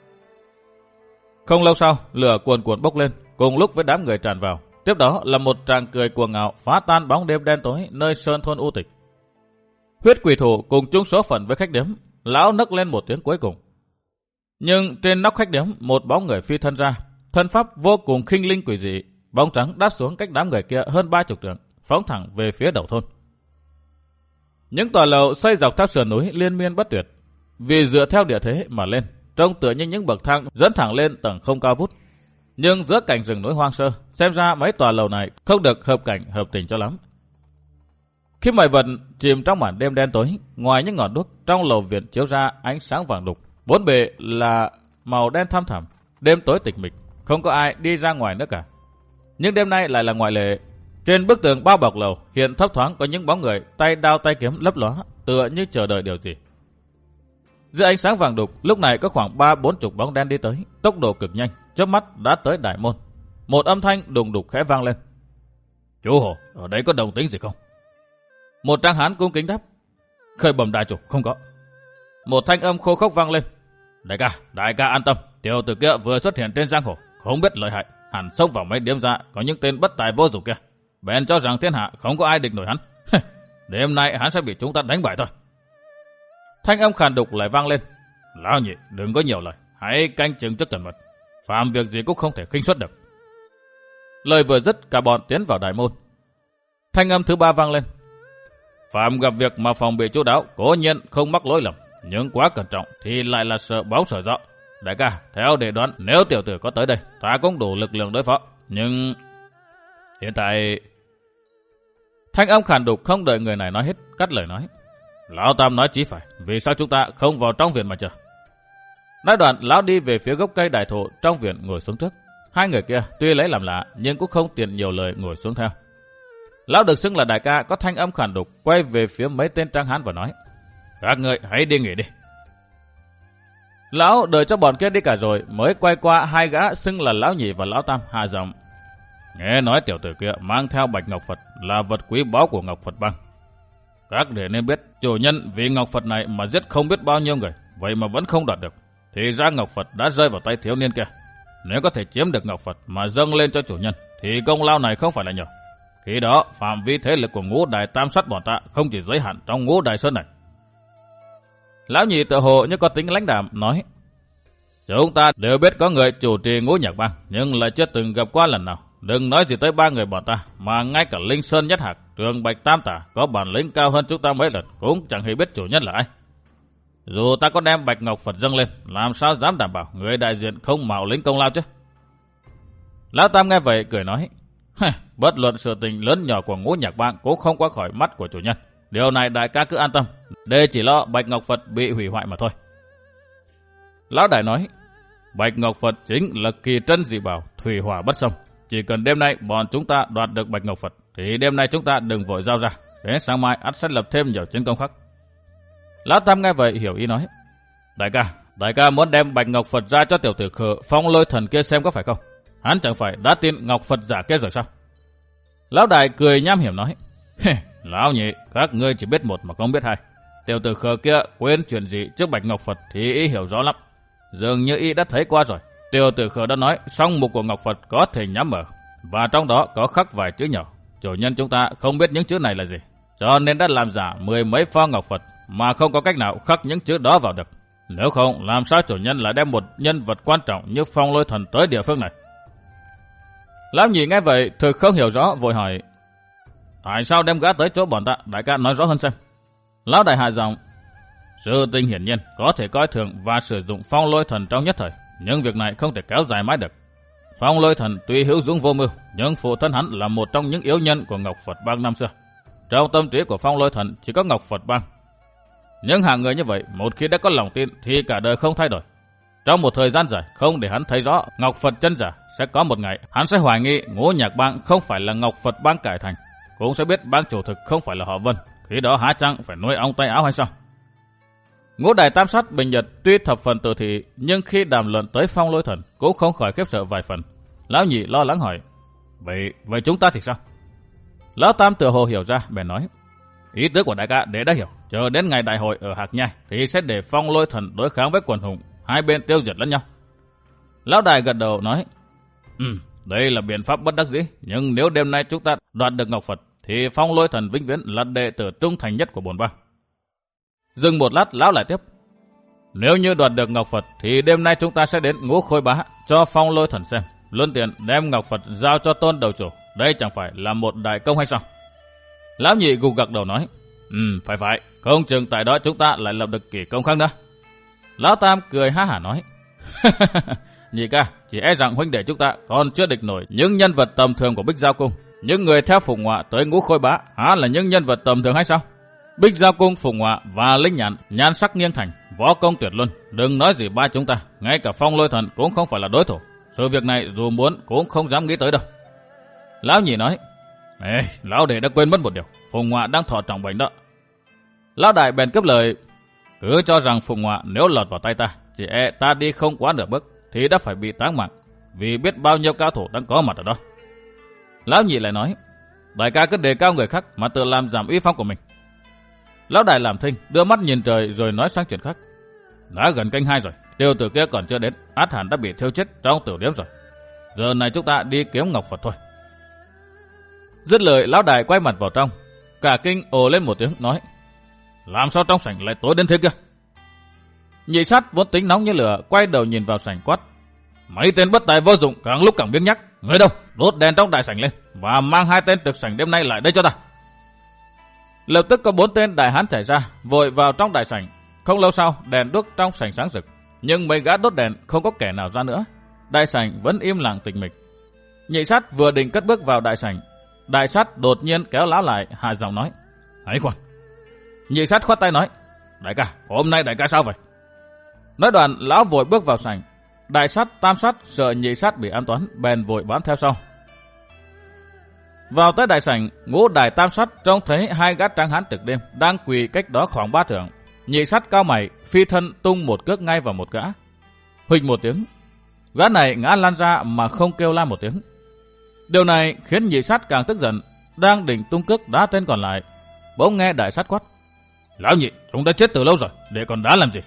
Không lâu sau, lửa cuồn cuộn bốc lên, cùng lúc với đám người tràn vào. Tiếp đó là một tràng cười cuồng ngạo phá tan bóng đêm đen tối nơi sơn thôn u tịch. Huyết quỷ thủ cùng chung số phận với khách điếm, lão nấc lên một tiếng cuối cùng. Nhưng trên nóc khách điếm một bóng người phi thân ra, thân pháp vô cùng khinh linh quỷ dị, bóng trắng đáp xuống cách đám người kia hơn ba chục trượng, phóng thẳng về phía đầu thôn. Những tòa lầu xây dọc theo sườn núi liên miên bất tuyệt, vì dựa theo địa thế mà lên, trông tựa như những bậc thang dẫn thẳng lên tầng không cao vút. Nhưng giữa cảnh rừng núi hoang sơ, xem ra mấy tòa lầu này không được hợp cảnh hợp tình cho lắm. Khi mọi vật chìm trong màn đêm đen tối, ngoài những ngọn đuốc trong lầu viện chiếu ra ánh sáng vàng đục, bốn bề là màu đen thăm thẳm, đêm tối tịch mịch, không có ai đi ra ngoài nữa cả. Nhưng đêm nay lại là ngoại lệ. Trên bức tường bao bọc lầu hiện thấp thoáng có những bóng người tay đao tay kiếm lấp lóa, tựa như chờ đợi điều gì. Giữa ánh sáng vàng đục, lúc này có khoảng ba bốn chục bóng đen đi tới, tốc độ cực nhanh, chớp mắt đã tới đại môn. Một âm thanh đùng đục khẽ vang lên. Chú Hồ, ở đây có đồng tính gì không? Một tráng hán cung kính đáp. Khởi bẩm đại chủ, không có. Một thanh âm khô khốc vang lên. Đại ca, đại ca an tâm, tiểu tử kia vừa xuất hiện trên giang hồ, không biết lợi hại, hẳn xông vào mấy điếm ra có những tên bất tài vô dụng kia, bèn cho rằng thiên hạ không có ai địch nổi hắn. Đêm nay hắn sẽ bị chúng ta đánh bại thôi. Thanh âm khàn đục lại vang lên. Lão nhị, đừng có nhiều lời, hãy canh chừng trước cẩn mật, phạm việc gì cũng không thể khinh suất được. Lời vừa dứt, cả bọn tiến vào đại môn. Thanh âm thứ ba vang lên. Phạm gặp việc mà phòng bị chu đáo, cố nhiên không mắc lỗi lầm, nhưng quá cẩn trọng thì lại là sợ báo sợ rõ. Đại ca, theo để đoán, nếu tiểu tử có tới đây, ta cũng đủ lực lượng đối phó. Nhưng hiện tại... Thanh âm khàn đục không đợi người này nói hết, cắt lời nói. Lão Tam nói chí phải, vì sao chúng ta không vào trong viện mà chờ? Nói đoạn, lão đi về phía gốc cây đại thụ trong viện ngồi xuống trước. Hai người kia tuy lấy làm lạ, nhưng cũng không tiện nhiều lời ngồi xuống theo. Lão được xưng là đại ca có thanh âm khàn đục, quay về phía mấy tên tráng hán và nói. Các người hãy đi nghỉ đi. Lão đợi cho bọn kia đi cả rồi, mới quay qua hai gã xưng là lão nhị và lão Tam hạ giọng. Nghe nói tiểu tử kia mang theo bạch ngọc Phật là vật quý báu của ngọc Phật bang. Các đệ nên biết, chủ nhân vì ngọc Phật này mà giết không biết bao nhiêu người, vậy mà vẫn không đoạt được, thì ra ngọc Phật đã rơi vào tay thiếu niên kia. Nếu có thể chiếm được ngọc Phật mà dâng lên cho chủ nhân, thì công lao này không phải là nhỏ. Khi đó, phạm vi thế lực của ngũ đại tam sát bọn ta không chỉ giới hạn trong ngũ đại sơn này. Lão nhị tự hồ như có tính lãnh đạm nói. Chúng ta đều biết có người chủ trì ngũ nhạc bang, nhưng lại chưa từng gặp qua lần nào. Đừng nói gì tới ba người bọn ta, mà ngay cả Linh Sơn Nhất Hạc, Trường Bạch Tam Tả có bản lĩnh cao hơn chúng ta mấy lần, cũng chẳng hề biết chủ nhân là ai. Dù ta có đem bạch ngọc Phật dâng lên, làm sao dám đảm bảo người đại diện không mạo lĩnh công lao chứ? Lão Tam nghe vậy cười nói. Bất luận sự tình lớn nhỏ của ngũ nhạc bang cũng không qua khỏi mắt của chủ nhân. Điều này đại ca cứ an tâm, đây chỉ lo bạch ngọc Phật bị hủy hoại mà thôi. Lão Đại nói. Bạch Ngọc Phật chính là kỳ trân dị bảo, thủy hỏa bất xâm. Chỉ cần đêm nay bọn chúng ta đoạt được Bạch Ngọc Phật, thì đêm nay chúng ta đừng vội giao ra. Đến sáng mai ắt sẽ lập thêm nhiều chiến công khác. Lão Tam nghe vậy hiểu ý nói. Đại ca, đại ca muốn đem Bạch Ngọc Phật ra cho tiểu tử Khờ Phong Lôi Thần kia xem có phải không? Hắn chẳng phải đã tin Ngọc Phật giả kia rồi sao? Lão Đại cười nham hiểm nói. Lão nhị, các ngươi chỉ biết một mà không biết hai. Tiểu tử Khờ kia quên chuyện gì trước Bạch Ngọc Phật thì ý hiểu rõ lắm. Dường như y đã thấy qua rồi. Tiểu tử Khờ đã nói song mục của Ngọc Phật có thể nhắm mở, và trong đó có khắc vài chữ nhỏ. Chủ nhân chúng ta không biết những chữ này là gì, cho nên đã làm giả mười mấy pho Ngọc Phật mà không có cách nào khắc những chữ đó vào được. Nếu không, làm sao chủ nhân lại đem một nhân vật quan trọng như Phong Lôi Thần tới địa phương này? Lão nhị nghe vậy thực không hiểu rõ, vội hỏi. Tại sao đem gã tới chỗ bọn ta? Đại ca nói rõ hơn xem. Lão Đại hạ giọng. Sư tinh hiển nhiên có thể coi thường và sử dụng Phong Lôi Thần trong nhất thời, nhưng việc này không thể kéo dài mãi được. Phong Lôi Thần tuy hữu dũng vô mưu, nhưng phụ thân hắn là một trong những yếu nhân của Ngọc Phật Bang năm xưa. Trong tâm trí của Phong Lôi Thần chỉ có Ngọc Phật Bang. Nhưng hạng người như vậy, một khi đã có lòng tin thì cả đời không thay đổi. Trong một thời gian dài không để hắn thấy rõ Ngọc Phật chân giả, sẽ có một ngày hắn sẽ hoài nghi Ngũ Nhạc Bang không phải là Ngọc Phật Bang cải thành, cũng sẽ biết bang chủ thực không phải là họ Vân. Khi đó há chăng phải nuôi ong tay áo hay sao? Ngũ Đại Tam Sát Bình Nhật tuy thập phần tự thị, nhưng khi đàm luận tới Phong Lôi Thần cũng không khỏi khiếp sợ vài phần. Lão nhị lo lắng hỏi. Vậy, vậy chúng ta thì sao? Lão Tam tựa hồ hiểu ra, bèn nói. Ý tứ của đại ca để đã hiểu, chờ đến ngày đại hội ở Hạc Nhai thì sẽ để Phong Lôi Thần đối kháng với quần hùng, hai bên tiêu diệt lẫn nhau. Lão Đại gật đầu nói. Ừ, đây là biện pháp bất đắc dĩ, nhưng nếu đêm nay chúng ta đoạt được Ngọc Phật thì Phong Lôi Thần vĩnh viễn là đệ tử trung thành nhất của bổn bang. Dừng một lát, lão lại tiếp. Nếu như đoạt được Ngọc Phật thì đêm nay chúng ta sẽ đến Ngũ Khôi Bá cho Phong Lôi Thần xem, luân tiện đem Ngọc Phật giao cho Tôn đầu chủ. Đây chẳng phải là một đại công hay sao? Lão nhị gục gật đầu nói. Ừ, phải phải, không chừng tại đó chúng ta lại lập được kỳ công khác nữa. Lão Tam cười ha hả nói. Nhị ca, chỉ e rằng huynh đệ chúng ta còn chưa địch nổi những nhân vật tầm thường của Bích Giao Cung. Những người theo Phùng Họa tới Ngũ Khôi Bá há là những nhân vật tầm thường hay sao? Bích Giao Cung, Phùng Họa và Linh Nhãn, nhan sắc nghiêng thành, võ công tuyệt luân. Đừng nói gì ba chúng ta, ngay cả Phong Lôi Thần cũng không phải là đối thủ. Sự việc này dù muốn cũng không dám nghĩ tới đâu. Lão nhị nói. Ê, lão đệ đã quên mất một điều, Phùng Họa đang thọ trọng bệnh đó. Lão Đại bèn cướp lời. Cứ cho rằng Phùng Họa nếu lọt vào tay ta, chỉ e ta đi không quá nửa bước thì đã phải bị táng mạng, vì biết bao nhiêu cao thủ đang có mặt ở đó. Lão nhị lại nói. Đại ca cứ đề cao người khác mà tự làm giảm uy phong của mình. Lão Đại làm thinh, đưa mắt nhìn trời rồi nói sang chuyện khác. Đã gần canh hai rồi, tiêu tử kia còn chưa đến, át hẳn đã bị thiêu chết trong tiểu điếm rồi. Giờ này chúng ta đi kiếm Ngọc Phật thôi. Dứt lời, Lão Đại quay mặt vào trong, cả kinh ồ lên một tiếng nói. Làm sao trong sảnh lại tối đến thế kia? Nhị Sát vốn tính nóng như lửa, quay đầu nhìn vào sảnh quát. Mấy tên bất tài vô dụng càng lúc càng biếng nhắc. Người đâu, đốt đèn trong đại sảnh lên và mang hai tên trực sảnh đêm nay lại đây cho ta. Lập tức có bốn tên đại hán chạy ra, vội vào trong đại sảnh. Không lâu sau, đèn đuốc trong sảnh sáng rực, nhưng mấy gã đốt đèn không có kẻ nào ra nữa. Đại sảnh vẫn im lặng tịch mịch. Nhị Sát vừa định cất bước vào đại sảnh, Đại Sát đột nhiên kéo lão lại, hạ giọng nói. Hãy khoan. Nhị Sát khoát tay nói. Đại ca, hôm nay đại ca sao vậy? Nói đoạn, lão vội bước vào sảnh. Đại Sát, Tam Sát sợ Nhị Sát bị an toán, bèn vội bám theo sau. Vào tới đại sảnh, Ngũ Đại Tam Sát trông thấy hai gã tráng hán trực đêm đang quỳ cách đó khoảng ba trượng. Nhị Sát cao mày, phi thân tung một cước ngay vào một gã. Huỵch một tiếng, gã này ngã lăn ra mà không kêu la một tiếng. Điều này khiến Nhị Sát càng tức giận, đang định tung cước đá tên còn lại, bỗng nghe Đại Sát quát. Lão nhị, chúng đã chết từ lâu rồi, để còn đá làm gì?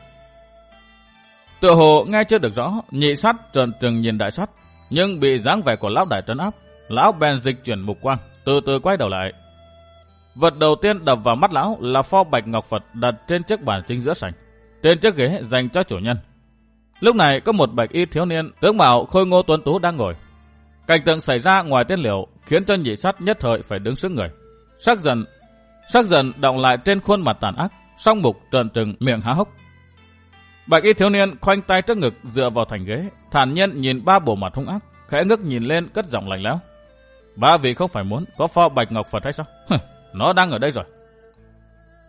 Tựa hồ nghe chưa được rõ, Nhị Sát trợn trừng nhìn Đại Sát, nhưng bị dáng vẻ của lão Đại trấn áp. Lão bèn dịch chuyển mục quang, từ từ quay đầu lại. Vật đầu tiên đập vào mắt lão là pho Bạch Ngọc Phật đặt trên chiếc bàn chính giữa sảnh, trên chiếc ghế dành cho chủ nhân. Lúc này có một bạch y thiếu niên tướng mạo khôi ngô tuấn tú đang ngồi. Cảnh tượng xảy ra ngoài tên liệu khiến cho Nhị Sát nhất thời phải đứng sững người. Sắc dần, sắc dần đọng lại trên khuôn mặt tàn ác, song mục trợn trừng, miệng há hốc. Bạch y thiếu niên khoanh tay trước ngực dựa vào thành ghế, thản nhiên nhìn ba bộ mặt hung ác, khẽ ngước nhìn lên cất giọng lạnh lẽo. Ba vị không phải muốn có pho Bạch Ngọc Phật hay sao? Nó đang ở đây rồi.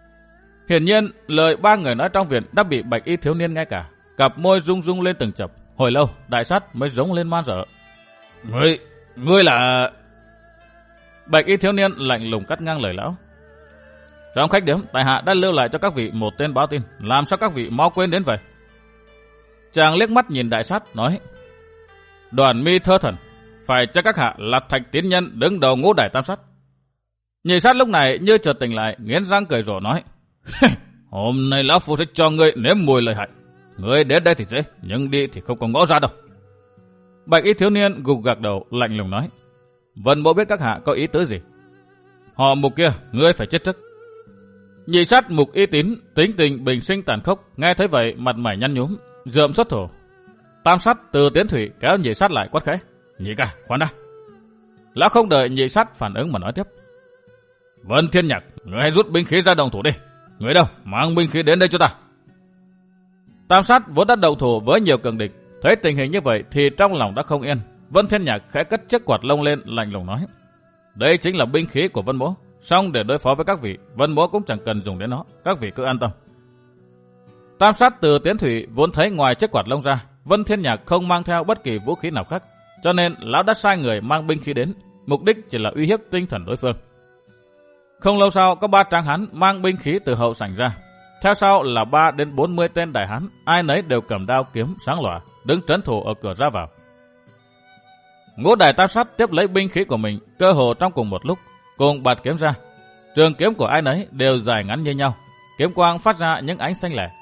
Hiển nhiên lời ba người nói trong viện đã bị bạch y thiếu niên nghe cả, cặp môi rung rung lên từng chập, Hồi lâu, đại sát mới rống lên man rợ. Ngươi, ngươi là... Bạch y thiếu niên lạnh lùng cắt ngang lời lão. Trong khách điếm, tại hạ đã lưu lại cho các vị một tên báo tin, làm sao các vị mau quên đến vậy? Chàng liếc mắt nhìn đại sát, nói: Đoàn mi thơ thần, phải cho các hạ là Thạch Tiến Nhân đứng đầu ngũ đài tam sát. Nhị sát lúc này như chợt tỉnh lại, nghiến răng cười rộ nói: Hôm nay lão phu sẽ cho ngươi nếm mùi lợi hại. Ngươi đến đây thì dễ, nhưng đi thì không có ngõ ra đâu. Bạch y thiếu niên gục gạc đầu, lạnh lùng nói: Vân mỗ biết các hạ có ý tứ gì. Họ Mục kia, ngươi phải chết trước. Nhị sát Mục Y Tín tính tình bình sinh tàn khốc, nghe thấy vậy mặt mày nhăn nhúm, rượm xuất thủ. Tam sát Từ Tiến Thủy kéo nhị sát lại quát khẽ: Nhị ca, khoan đã. Lão không đợi nhị sát phản ứng mà nói tiếp: Vân Thiên Nhạc, ngươi hãy rút binh khí ra động thủ đi. Người đâu, mang binh khí đến đây cho ta. Tam sát vốn đã động thủ với nhiều cường địch, thấy tình hình như vậy thì trong lòng đã không yên. Vân Thiên Nhạc khẽ cất chiếc quạt lông lên, lạnh lùng nói: Đây chính là binh khí của Vân mỗ, xong để đối phó với các vị, Vân mỗ cũng chẳng cần dùng đến nó, các vị cứ an tâm. Tam sát Từ Tiến Thủy vốn thấy ngoài chiếc quạt lông ra, Vân Thiên Nhạc không mang theo bất kỳ vũ khí nào khác, cho nên lão đã sai người mang binh khí đến, mục đích chỉ là uy hiếp tinh thần đối phương. Không lâu sau, có ba tráng hán mang binh khí từ hậu sảnh ra. Theo sau là ba đến bốn mươi tên đại hán, ai nấy đều cầm đao kiếm sáng lòa, đứng trấn thủ ở cửa ra vào. Ngũ đài tam sát tiếp lấy binh khí của mình, cơ hồ trong cùng một lúc, cùng bạt kiếm ra. Trường kiếm của ai nấy đều dài ngắn như nhau, kiếm quang phát ra những ánh xanh lẻ.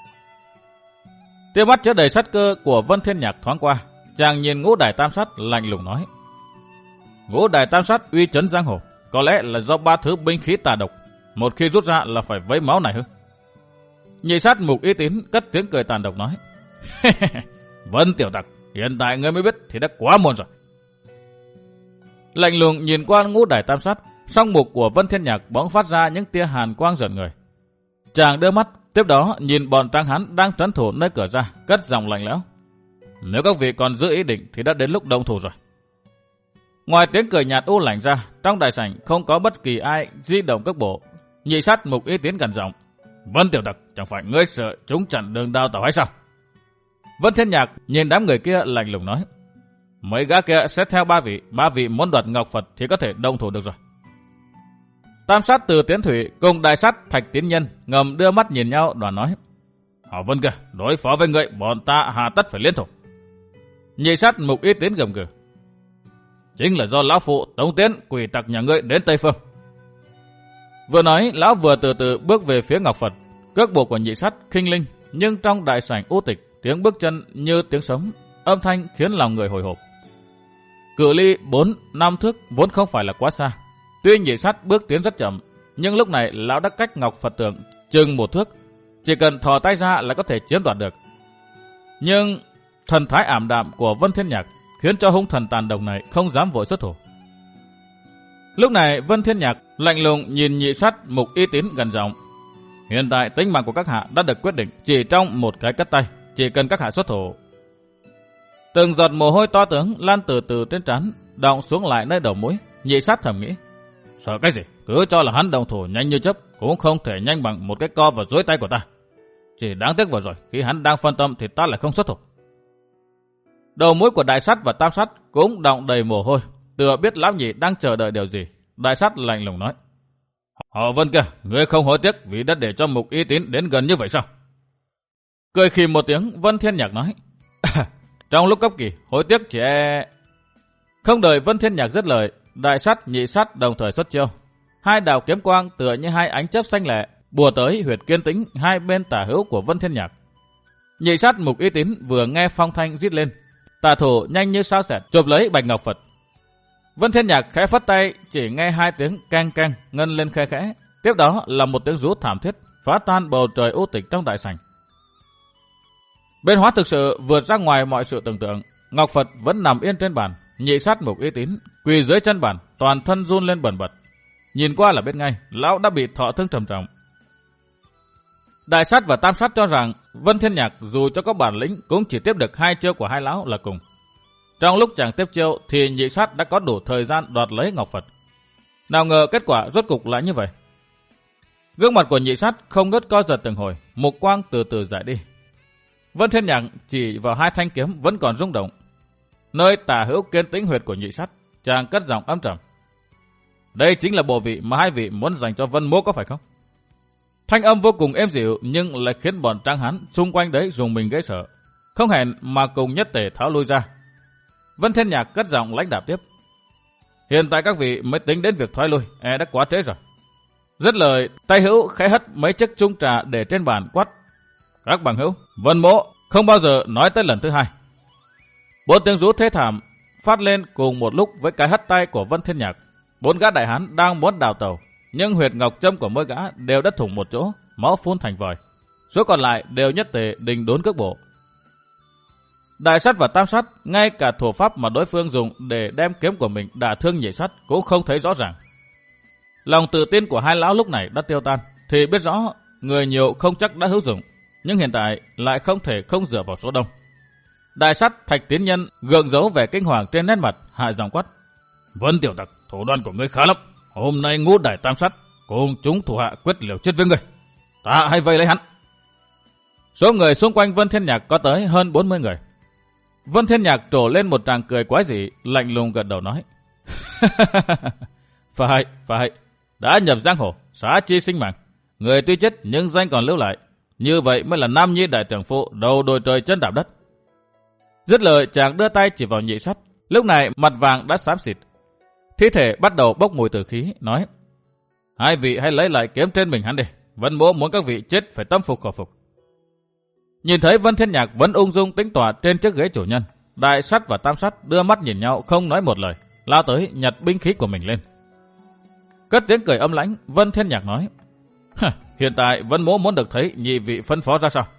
Tia mắt chứa đầy sát cơ của Vân Thiên Nhạc thoáng qua, chàng nhìn ngũ đài tam sát lạnh lùng nói: Ngũ đài tam sát uy chấn giang hồ, có lẽ là do ba thứ binh khí tà độc, một khi rút ra là phải vấy máu này hư. Nhị sát Mục Y Tín cất tiếng cười tàn độc nói: Vân tiểu tặc, hiện tại ngươi mới biết thì đã quá muộn rồi. Lạnh lùng nhìn qua ngũ đài tam sát, song mục của Vân Thiên Nhạc bỗng phát ra những tia hàn quang rợn người. Chàng đưa mắt, tiếp đó nhìn bọn tráng hán đang trấn thủ nơi cửa ra, cất giọng lạnh lẽo: Nếu các vị còn giữ ý định thì đã đến lúc động thủ rồi. Ngoài tiếng cười nhạt u lạnh ra, trong đại sảnh không có bất kỳ ai di động cước bộ. Nhị sát Mục Y Tín gần giọng: Vân tiểu tặc, chẳng phải ngươi sợ chúng chặn đường đao tàu hay sao? Vân Thiên Nhạc nhìn đám người kia lạnh lùng nói: Mấy gã kia sẽ theo ba vị, ba vị muốn đoạt ngọc Phật thì có thể động thủ được rồi. Tam sát Từ Tiến Thủy cùng đại sát Thạch Tiến Nhân ngầm đưa mắt nhìn nhau, đoàn nói: Họ Vân kia, đối phó với ngươi, bọn ta hà tất phải liên thủ. Nhị sát Mục Y Tín gầm gừ: Chính là do lão phụ Tống Tiến quỷ tặc nhà ngươi đến Tây Phương. Vừa nói, lão vừa từ từ bước về phía ngọc Phật. Cước bộ của nhị sát khinh linh, nhưng trong đại sảnh u tịch, tiếng bước chân như tiếng sấm, âm thanh khiến lòng người hồi hộp. Cự ly bốn năm thước vốn không phải là quá xa. Tuy nhị sát bước tiến rất chậm, nhưng lúc này lão đã cách ngọc Phật tượng chừng một thước, chỉ cần thò tay ra là có thể chiếm đoạt được. Nhưng thần thái ảm đạm của Vân Thiên Nhạc khiến cho hung thần tàn độc này không dám vội xuất thủ. Lúc này Vân Thiên Nhạc lạnh lùng nhìn nhị sát Mục Y Tín gần giọng: Hiện tại tính mạng của các hạ đã được quyết định chỉ trong một cái cất tay, chỉ cần các hạ xuất thủ. Từng giọt mồ hôi to tướng lan từ từ trên trán, đọng xuống lại nơi đầu mũi. Nhị sát thầm nghĩ: Sợ cái gì, cứ cho là hắn động thủ nhanh như chớp cũng không thể nhanh bằng một cái co vào dưới tay của ta. Chỉ đáng tiếc vừa rồi khi hắn đang phân tâm thì ta lại không xuất thủ. Đầu mũi của đại sát và tam sát cũng đọng đầy mồ hôi, tựa biết lão nhị đang chờ đợi điều gì. Đại sát lạnh lùng nói: Họ Vân kia, ngươi không hối tiếc vì đã để cho Mục Y Tín đến gần như vậy sao? Cười khìm một tiếng, Vân Thiên Nhạc nói: Trong lúc cấp kỳ, hối tiếc chỉ e... Không đợi Vân Thiên Nhạc dứt lời, đại sát nhị sát đồng thời xuất chiêu. Hai đạo kiếm quang tựa như hai ánh chớp xanh lẹ bùa tới huyệt kiên tĩnh hai bên tả hữu của Vân Thiên Nhạc. Nhị sát Mục Y Tín vừa nghe phong thanh rít lên, tả thủ nhanh như sao xẹt chụp lấy bạch ngọc Phật. Vân Thiên Nhạc khẽ phất tay, chỉ nghe hai tiếng keng keng ngân lên khe khẽ, tiếp đó là một tiếng rú thảm thiết phá tan bầu trời u tịch trong đại sảnh. Biến hóa thực sự vượt ra ngoài mọi sự tưởng tượng. Ngọc Phật vẫn nằm yên trên bàn, nhị sát Mục Y Tín quỳ dưới chân bàn, toàn thân run lên bần bật. Nhìn qua là biết ngay, lão đã bị thọ thương trầm trọng. Đại sát và tam sát cho rằng Vân Thiên Nhạc dù cho có bản lĩnh cũng chỉ tiếp được hai chiêu của hai lão là cùng. Trong lúc chàng tiếp chiêu thì nhị sát đã có đủ thời gian đoạt lấy ngọc Phật. Nào ngờ kết quả rốt cục lại như vậy. Gương mặt của nhị sát không ngớt co giật từng hồi, mục quang từ từ rải đi. Vân Thiên Nhạc chỉ vào hai thanh kiếm vẫn còn rung động. Nơi tả hữu kiên tĩnh huyệt của nhị sắt, chàng cất giọng âm trầm. Đây chính là bộ vị mà hai vị muốn dành cho Vân Mỗ có phải không? Thanh âm vô cùng êm dịu nhưng lại khiến bọn tráng hán xung quanh đấy dùng mình ghê sợ. Không hẹn mà cùng nhất tề tháo lui ra. Vân Thiên Nhạc cất giọng lãnh đạm tiếp. Hiện tại các vị mới tính đến việc thoái lui, e đã quá trễ rồi. Dứt lời, tay hữu khẽ hất mấy chiếc chung trà để trên bàn quát. Các bằng hữu, Vân Mỗ không bao giờ nói tới lần thứ hai. Bốn tiếng rú thê thảm phát lên cùng một lúc với cái hất tay của Vân Thiên Nhạc. Bốn gã đại hán đang muốn đào tàu, nhưng huyệt ngọc châm của mỗi gã đều đã thủng một chỗ, máu phun thành vòi. Số còn lại đều nhất tề đình đốn cước bộ. Đại sắt và tam sắt, ngay cả thủ pháp mà đối phương dùng để đem kiếm của mình đả thương nhị sắt cũng không thấy rõ ràng. Lòng tự tin của hai lão lúc này đã tiêu tan, thì biết rõ người nhiều không chắc đã hữu dụng, nhưng hiện tại lại không thể không dựa vào số đông. Đại sắt Thạch Tiến Nhân gượng giấu vẻ kinh hoàng trên nét mặt, hạ giọng quát. Vân tiểu tặc, thủ đoạn của ngươi khá lắm. Hôm nay ngũ đại tam sắt cùng chúng thủ hạ quyết liều chết với ngươi. Ta hay vây lấy hắn. Số người xung quanh Vân Thiên Nhạc có tới hơn bốn mươi người. Vân Thiên Nhạc trổ lên một tràng cười quái dị, lạnh lùng gật đầu nói. Phải, phải, đã nhập giang hồ, xá chi sinh mạng. Người tuy chết nhưng danh còn lưu lại. Như vậy mới là nam nhi đại trưởng phụ đầu đồi trời chân đạp đất. Dứt lời chàng đưa tay chỉ vào nhị sắt. Lúc này mặt vàng đã xám xịt. Thi thể bắt đầu bốc mùi tử khí, nói. Hai vị hãy lấy lại kiếm trên mình hắn đi. Vân Mỗ muốn các vị chết phải tâm phục khẩu phục. Nhìn thấy Vân Thiên Nhạc vẫn ung dung tĩnh tọa trên chiếc ghế chủ nhân, đại sắt và tam sắt đưa mắt nhìn nhau không nói một lời, lao tới nhặt binh khí của mình lên. Cất tiếng cười âm lãnh, Vân Thiên Nhạc nói. Hiện tại Vân Mỗ muốn được thấy nhị vị phân phó ra sao.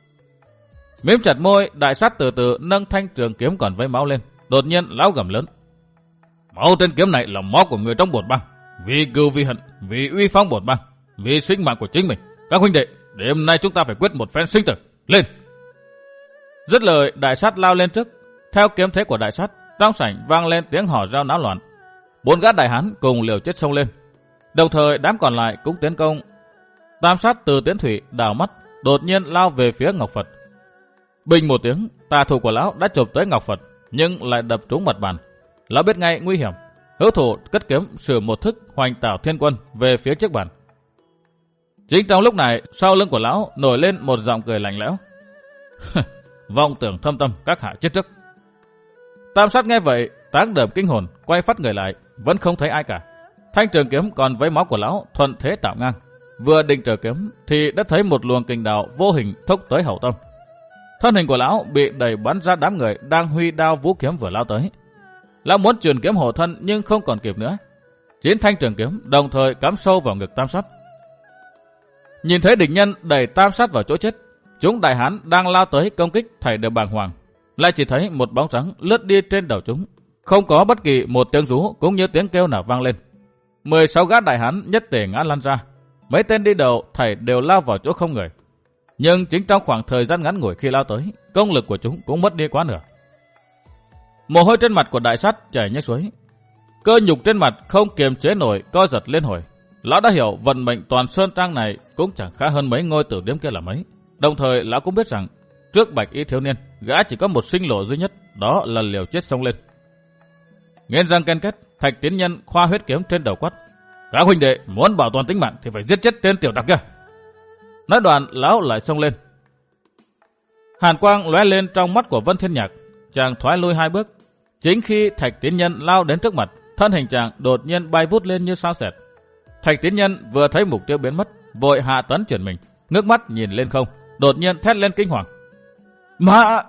Mím chặt môi, đại sắt từ từ nâng thanh trường kiếm còn với máu lên. Đột nhiên lão gầm lớn. Máu trên kiếm này là máu của người trong bột băng. Vì cừu vì hận, vì uy phong bột băng, vì sinh mạng của chính mình. Các huynh đệ, đêm nay chúng ta phải quyết một phen sinh tử. Lên! Dứt lời, đại sắt lao lên trước. Theo kiếm thế của đại sắt, trong sảnh vang lên tiếng hò reo náo loạn. Bốn gã đại hán cùng liều chết xông lên. Đồng thời đám còn lại cũng tiến công. Tam sát từ tiến thủy đảo mắt, đột nhiên lao về phía Ngọc Phật. Bình một tiếng, tà thủ của lão đã chụp tới Ngọc Phật, nhưng lại đập trúng mặt bàn. Lão biết ngay nguy hiểm, hữu thủ cất kiếm sử một thức hoành tảo thiên quân về phía chiếc bàn. Chính trong lúc này, sau lưng của lão nổi lên một giọng cười lạnh lẽo. Vọng tưởng thâm tâm các hạ chết trước. Tam sát nghe vậy, táng đờm kinh hồn, quay phát người lại, vẫn không thấy ai cả. Thanh trường kiếm còn với máu của lão thuận thế tạo ngang. Vừa định trở kiếm thì đã thấy một luồng kình đạo vô hình thúc tới hậu tâm. Thân hình của lão bị đẩy bắn ra đám người đang huy đao vũ kiếm vừa lao tới. Lão muốn truyền kiếm hộ thân nhưng không còn kịp nữa. Chín thanh trường kiếm đồng thời cắm sâu vào ngực tam sát. Nhìn thấy địch nhân đẩy tam sát vào chỗ chết, chúng đại hán đang lao tới công kích thảy đều bàng hoàng, lại chỉ thấy một bóng trắng lướt đi trên đầu chúng, không có bất kỳ một tiếng rú cũng như tiếng kêu nào vang lên. Mười sáu gã đại hán nhất tề ngã lăn ra, mấy tên đi đầu thảy đều lao vào chỗ không người. Nhưng chính trong khoảng thời gian ngắn ngủi khi lao tới, công lực của chúng cũng mất đi quá nửa. Mồ hôi trên mặt của đại sát chảy như suối, cơ nhục trên mặt không kiềm chế nổi co giật lên hồi. Lão đã hiểu vận mệnh toàn sơn trang này cũng chẳng khá hơn mấy ngôi tử điếm kia là mấy. Đồng thời lão cũng biết rằng trước bạch y thiếu niên, gã chỉ có một sinh lộ duy nhất, đó là liều chết xông lên. Nghiến răng ken kết, Thạch Tiến Nhân khoa huyết kiếm trên đầu quát. Các huynh đệ muốn bảo toàn tính mạng thì phải giết chết tên tiểu tặc kia. Nói đoạn lão lại xông lên. Hàn quang lóe lên trong mắt của Vân Thiên Nhạc, chàng thoái lui hai bước. Chính khi Thạch Tiến Nhân lao đến trước mặt, thân hình chàng đột nhiên bay vút lên như sao xẹt. Thạch Tiến Nhân vừa thấy mục tiêu biến mất, vội hạ tấn chuyển mình, ngước mắt nhìn lên không, đột nhiên thét lên kinh hoàng. Mà!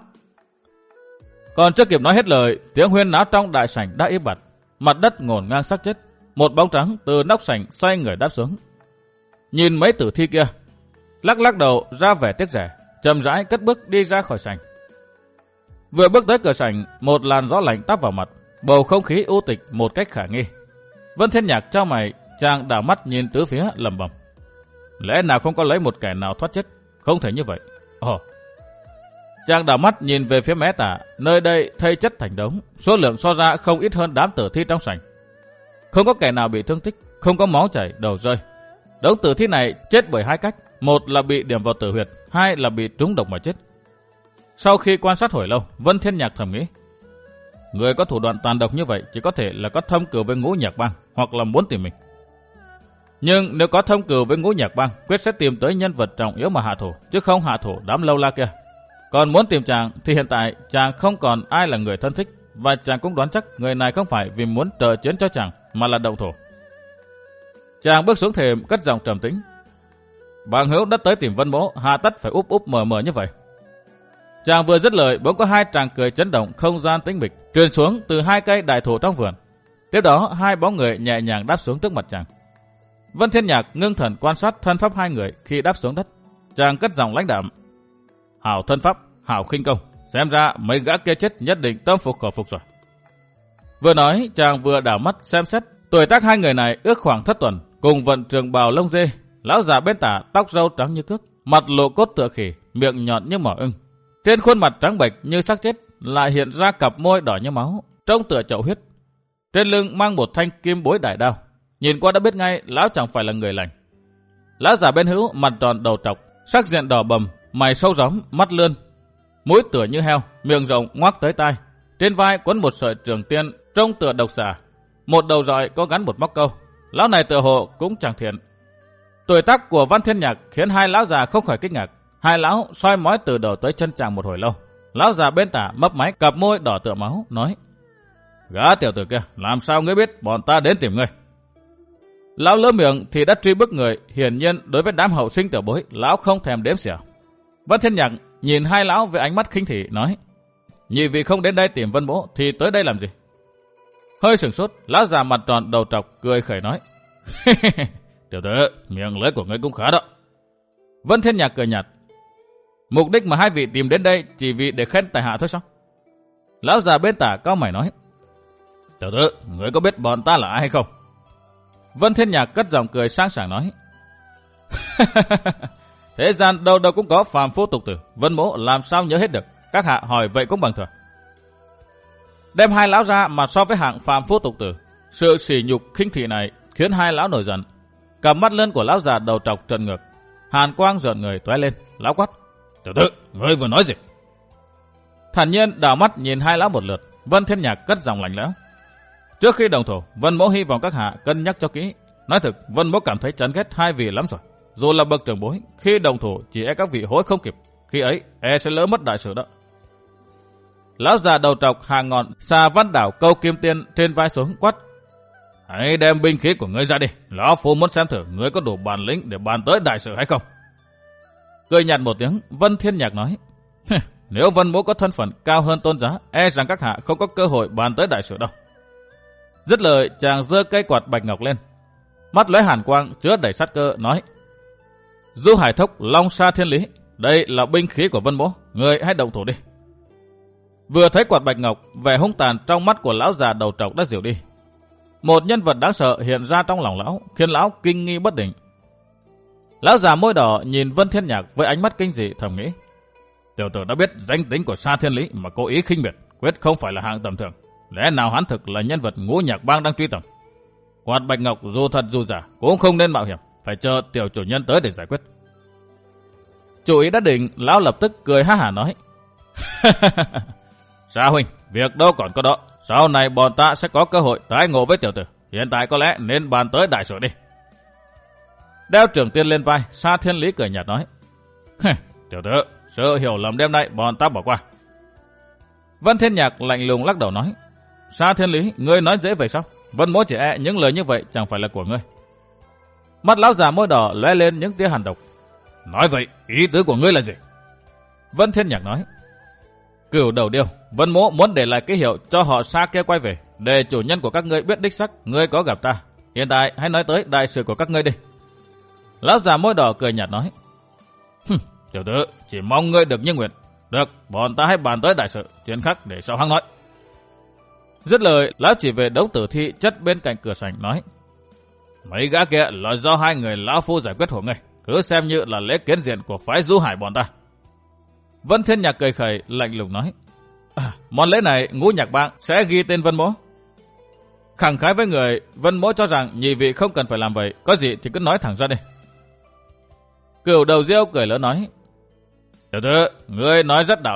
Còn chưa kịp nói hết lời, tiếng huyên náo trong đại sảnh đã im bặt, mặt đất ngổn ngang xác chết. Một bóng trắng từ nóc sảnh xoay người đáp xuống. Nhìn mấy tử thi kia, lắc lắc đầu ra vẻ tiếc rẻ, chậm rãi cất bước đi ra khỏi sảnh. Vừa bước tới cửa sảnh, một làn gió lạnh táp vào mặt, bầu không khí u tịch một cách khả nghi. Vân Thiên Nhạc chau mày, chàng đảo mắt nhìn tứ phía lẩm bẩm. Lẽ nào không có lấy một kẻ nào thoát chết? Không thể như vậy. Ồ. Chàng đảo mắt nhìn về phía mé tả, nơi đây thây chất thành đống, số lượng so ra không ít hơn đám tử thi trong sảnh. Không có kẻ nào bị thương tích, không có máu chảy, đầu rơi. Đống tử thi này chết bởi hai cách, một là bị điểm vào tử huyệt, hai là bị trúng độc mà chết. Sau khi quan sát hồi lâu, Vân Thiên Nhạc thầm nghĩ, người có thủ đoạn tàn độc như vậy chỉ có thể là có thâm cừu với Ngũ Nhạc Bang hoặc là muốn tìm mình. Nhưng nếu có thâm cừu với Ngũ Nhạc Bang, quyết sẽ tìm tới nhân vật trọng yếu mà hạ thủ, chứ không hạ thủ đám lâu la kia. Còn muốn tìm chàng thì hiện tại chàng không còn ai là người thân thích, và chàng cũng đoán chắc người này không phải vì muốn trợ chiến cho chàng mà là động thủ. Chàng bước xuống thềm cất giọng trầm tĩnh, bằng hữu đã tới tìm Vân Mỗ, hà tất phải úp úp mờ mờ như vậy. Chàng vừa dứt lời, bỗng có hai tràng cười chấn động không gian tĩnh mịch truyền xuống từ hai cây đại thụ trong vườn. Tiếp đó hai bóng người nhẹ nhàng đáp xuống trước mặt chàng. Vân Thiên Nhạc ngưng thần quan sát thân pháp hai người khi đáp xuống đất. Chàng cất giọng lãnh đạm, hảo thân pháp, hảo khinh công, xem ra mấy gã kia chết nhất định tâm phục khẩu phục rồi. Vừa nói, chàng vừa đảo mắt xem xét. Tuổi tác hai người này ước khoảng thất tuần, cùng vận trường bào lông dê. Lão già bên tả tóc râu trắng như cước, mặt lộ cốt tựa khỉ, miệng nhọn như mỏ ưng. Trên khuôn mặt trắng bệch như xác chết lại hiện ra cặp môi đỏ như máu, trông tựa chậu huyết. Trên lưng mang một thanh kim bối đại đao, nhìn qua đã biết ngay lão chẳng phải là người lành. Lão già bên hữu mặt tròn đầu trọc, sắc diện đỏ bầm, mày sâu róm, mắt lươn, mũi tựa như heo, miệng rộng ngoác tới tai. Trên vai quấn một sợi trường tiên trông tựa độc xà, một đầu rọi có gắn một móc câu. Lão này tựa hồ cũng chẳng thiện. Tuổi tác của Văn Thiên Nhạc khiến hai lão già không khỏi kinh ngạc. Hai lão soi mói từ đầu tới chân chàng một hồi lâu. Lão già bên tả mấp máy cặp môi đỏ tựa máu, nói, gã tiểu tử kia, làm sao ngươi biết bọn ta đến tìm ngươi? Lão lỡ miệng thì đã truy bức người, hiển nhiên đối với đám hậu sinh tiểu bối, lão không thèm đếm xỉa. Văn Thiên Nhạc nhìn hai lão với ánh mắt khinh thị, nói, nhị vị không đến đây tìm Vân Mỗ thì tới đây làm gì? Hơi sửng sốt, lão già mặt tròn đầu trọc cười khẩy nói, tiểu tử, miệng lưỡi của ngươi cũng khá đó. Vân Thiên Nhạc cười nhạt, mục đích mà hai vị tìm đến đây chỉ vì để khen tài hạ thôi sao? Lão già bên tả cau mày nói, tiểu tử, ngươi có biết bọn ta là ai hay không? Vân Thiên Nhạc cất giọng cười sang sảng nói, thế gian đâu đâu cũng có phàm phu tục tử, Vân Mỗ làm sao nhớ hết được, các hạ hỏi vậy cũng bằng thừa. Đem hai lão ra mà so với hạng phàm phu tục tử, sự sỉ nhục khinh thị này khiến hai lão nổi giận. Cả mắt lươn của lão già đầu trọc trần ngược, hàn quang rợn người tóe lên. Lão quát, tiểu tử, ngươi vừa nói gì? Thản nhiên đảo mắt nhìn hai lão một lượt, Vân Thiên Nhạc cất giọng lạnh lẽo, trước khi đồng thủ, Vân Mỗ hy vọng các hạ cân nhắc cho kỹ. Nói thực, Vân Mỗ cảm thấy chán ghét hai vị lắm rồi. Dù là bậc trưởng bối, khi đồng thủ chỉ e các vị hối không kịp, khi ấy e sẽ lỡ mất đại sự đó. Lão già đầu trọc hàng ngọn xà văn đảo câu kim tiên trên vai xuống, quát, hãy đem binh khí của ngươi ra đi, lão phu muốn xem thử ngươi có đủ bản lĩnh để bàn tới đại sự hay không. Cười nhạt một tiếng, Vân Thiên Nhạc nói, nếu Vân Mỗ có thân phận cao hơn tôn giá, e rằng các hạ không có cơ hội bàn tới đại sự đâu. Dứt lời, chàng giơ cây quạt bạch ngọc lên, mắt lóe hàn quang chứa đầy sát cơ, nói, Du Hải Thốc Long Sa Thiên Lý, đây là binh khí của Vân Mỗ, người hãy động thủ đi. Vừa thấy quạt bạch ngọc, vẻ hung tàn trong mắt của lão già đầu trọc đã dịu đi. Một nhân vật đáng sợ hiện ra trong lòng lão, khiến lão kinh nghi bất định. Lão già môi đỏ nhìn Vân Thiên Nhạc với ánh mắt kinh dị, thầm nghĩ, tiểu tử đã biết danh tính của Sa Thiên Lý mà cố ý khinh miệt, quyết không phải là hạng tầm thường. Lẽ nào hắn thực là nhân vật Ngũ Nhạc Bang đang truy tầm? Quạt bạch ngọc dù thật dù giả cũng không nên mạo hiểm, phải chờ tiểu chủ nhân tới để giải quyết. Chủ ý đã định, lão lập tức cười ha hả nói, Sa huynh, việc đâu còn có đó, sau này bọn ta sẽ có cơ hội tái ngộ với tiểu tử, hiện tại có lẽ nên bàn tới đại sự đi. Đeo trưởng tiên lên vai, Sa Thiên Lý cười nhạt nói, tiểu tử, sự hiểu lầm đêm nay bọn ta bỏ qua. Vân Thiên Nhạc lạnh lùng lắc đầu nói, Sa Thiên Lý, ngươi nói dễ vậy sao? Vân Mỗ chỉ e những lời như vậy chẳng phải là của ngươi. Mắt lão già môi đỏ lóe lên những tia hàn độc. Nói vậy, ý tứ của ngươi là gì? Vân Thiên Nhạc nói, Cửu Đầu Điêu, Vân Mỗ muốn để lại ký hiệu cho họ Sa kia quay về, để chủ nhân của các ngươi biết đích xác ngươi có gặp ta. Hiện tại hãy nói tới đại sự của các ngươi đi. Lão già môi đỏ cười nhạt nói, tiểu tử, chỉ mong ngươi được như nguyện. Được, bọn ta hãy bàn tới đại sự, chuyện khác để sau hắn nói. Dứt lời, lão chỉ về đống tử thi chất bên cạnh cửa sảnh nói, mấy gã kia là do hai người lão phu giải quyết hộ ngươi, cứ xem như là lễ kiến diện của phái Du Hải bọn ta. Vân Thiên Nhạc cười khẩy lạnh lùng nói, à, món lễ này Ngũ Nhạc Bang sẽ ghi tên Vân Mỗ. Khẳng khái với người, Vân Mỗ cho rằng nhị vị không cần phải làm vậy, có gì thì cứ nói thẳng ra đi. Cửu Đầu Diêu cười lớn nói, tiểu tử, ngươi nói rất đạo lý,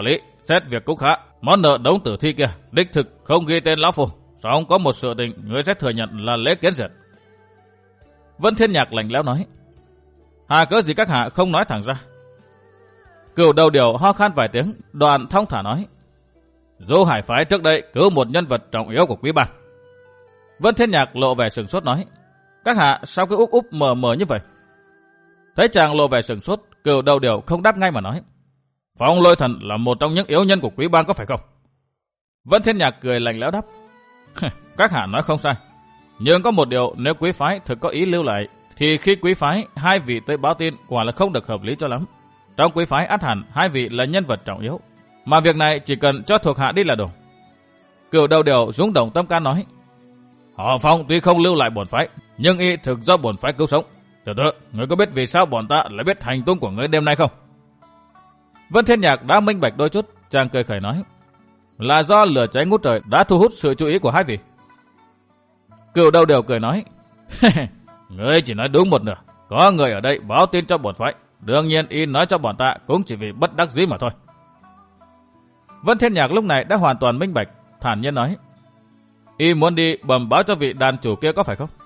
Xét việc cũng khá, món nợ đống tử thi kia, đích thực không ghi tên lão phu. Song có một sự tình người sẽ thừa nhận là lễ kiến diện. Vân Thiên Nhạc lạnh lẽo nói. Hà cớ gì các hạ không nói thẳng ra? Cửu đầu điều ho khan vài tiếng, đoạn thong thả nói. Du Hải phái trước đây cứu một nhân vật trọng yếu của quý bang. Vân Thiên Nhạc lộ vẻ sửng sốt nói. Các hạ sao cứ úp úp mờ mờ như vậy? Thấy chàng lộ vẻ sửng sốt, Cửu đầu điều không đáp ngay mà nói. Phong Lôi Thần là một trong những yếu nhân của quý bang có phải không? Vân Thiên Nhạc cười lạnh lẽo đáp. Các hạ nói không sai. Nhưng có một điều, nếu quý phái thực có ý lưu lại, thì khi quý phái hai vị tới báo tin quả là không được hợp lý cho lắm. Trong quý phái ắt hẳn hai vị là nhân vật trọng yếu, mà việc này chỉ cần cho thuộc hạ đi là đủ. Cửu đầu điều rung động tâm can nói. Họ Phong tuy không lưu lại bổn phái, nhưng y thực do bổn phái cứu sống. Tiểu tử, người có biết vì sao bọn ta lại biết hành tung của người đêm nay không? Vân Thiên Nhạc đã minh bạch đôi chút, chàng cười khẩy nói. Là do lửa cháy ngút trời đã thu hút sự chú ý của hai vị. Cửu đầu điều cười nói. Ngươi chỉ nói đúng một nửa. Có người ở đây báo tin cho bổn phái. Đương nhiên y nói cho bọn ta cũng chỉ vì bất đắc dĩ mà thôi. Vân Thiên Nhạc lúc này đã hoàn toàn minh bạch, thản nhiên nói. Y muốn đi bẩm báo cho vị đàn chủ kia có phải không?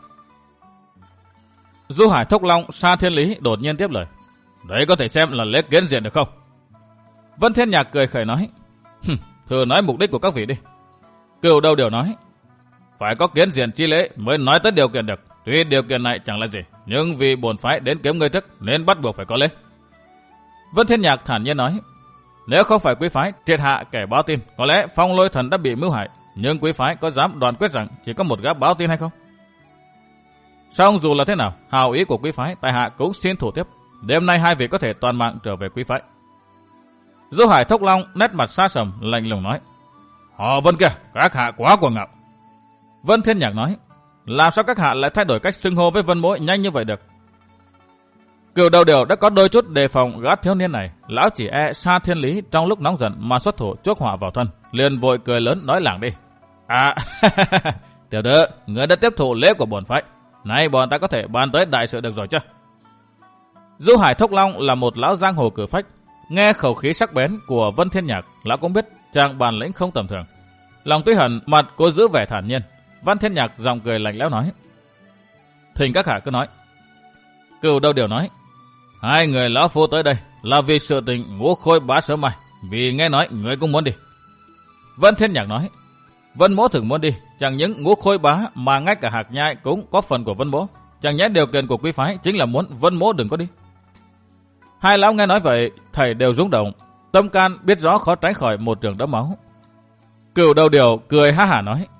Du Hải Thúc Long Sa Thiên Lý đột nhiên tiếp lời. Đấy có thể xem là lễ kiến diện được không? Vân Thiên Nhạc cười khẩy nói. Thử nói mục đích của các vị đi. Cửu đầu điều nói. Phải có kiến diện chi lễ mới nói tới điều kiện được. Tuy điều kiện này chẳng là gì, nhưng vì bổn phái đến kiếm ngươi trước nên bắt buộc phải có lễ. Vân Thiên Nhạc thản nhiên nói. Nếu không phải quý phái triệt hạ kẻ báo tin, có lẽ Phong Lôi Thần đã bị mưu hại. Nhưng quý phái có dám đoàn quyết rằng chỉ có một gã báo tin hay không? Song dù là thế nào, hào ý của quý phái tại hạ cũng xin thủ tiếp. Đêm nay hai vị có thể toàn mạng trở về quý phái. Du Hải Thúc Long nét mặt xa sầm lạnh lùng nói. Họ Vân kia, các hạ quá cuồng ngạo. Vân Thiên Nhạc nói. Làm sao các hạ lại thay đổi cách xưng hô với Vân Mỗ nhanh như vậy được? Cửu đầu điều đã có đôi chút đề phòng gã thiếu niên này. Lão chỉ e Sa Thiên Lý trong lúc nóng giận mà xuất thủ chuốc họa vào thân, liền vội cười lớn nói lảng đi. À, tiểu tử, người đã tiếp thụ lễ của bổn phái. Nay bọn ta có thể bàn tới đại sự được rồi chứ? Du Hải Thúc Long là một lão giang hồ cử phách. Nghe khẩu khí sắc bén của Vân Thiên Nhạc, lão cũng biết chàng bản lĩnh không tầm thường. Lòng tuy hận, mặt cố giữ vẻ thản nhiên. Vân Thiên Nhạc giọng cười lạnh lẽo nói. Thỉnh các hạ cứ nói. Cửu đầu điều nói. Hai người lão phu tới đây là vì sự tình Ngũ Khôi Bá sớm mai, vì nghe nói người cũng muốn đi. Vân Thiên Nhạc nói. Vân Mỗ thường muốn đi, chẳng những Ngũ Khôi Bá mà ngay cả Hạc Nhai cũng có phần của Vân Mỗ. Chẳng nhẽ điều kiện của quý phái chính là muốn Vân Mỗ đừng có đi. Hai lão nghe nói vậy, thầy đều rung động, tâm can biết rõ khó tránh khỏi một trường đẫm máu. Cửu đầu điều cười ha hả nói.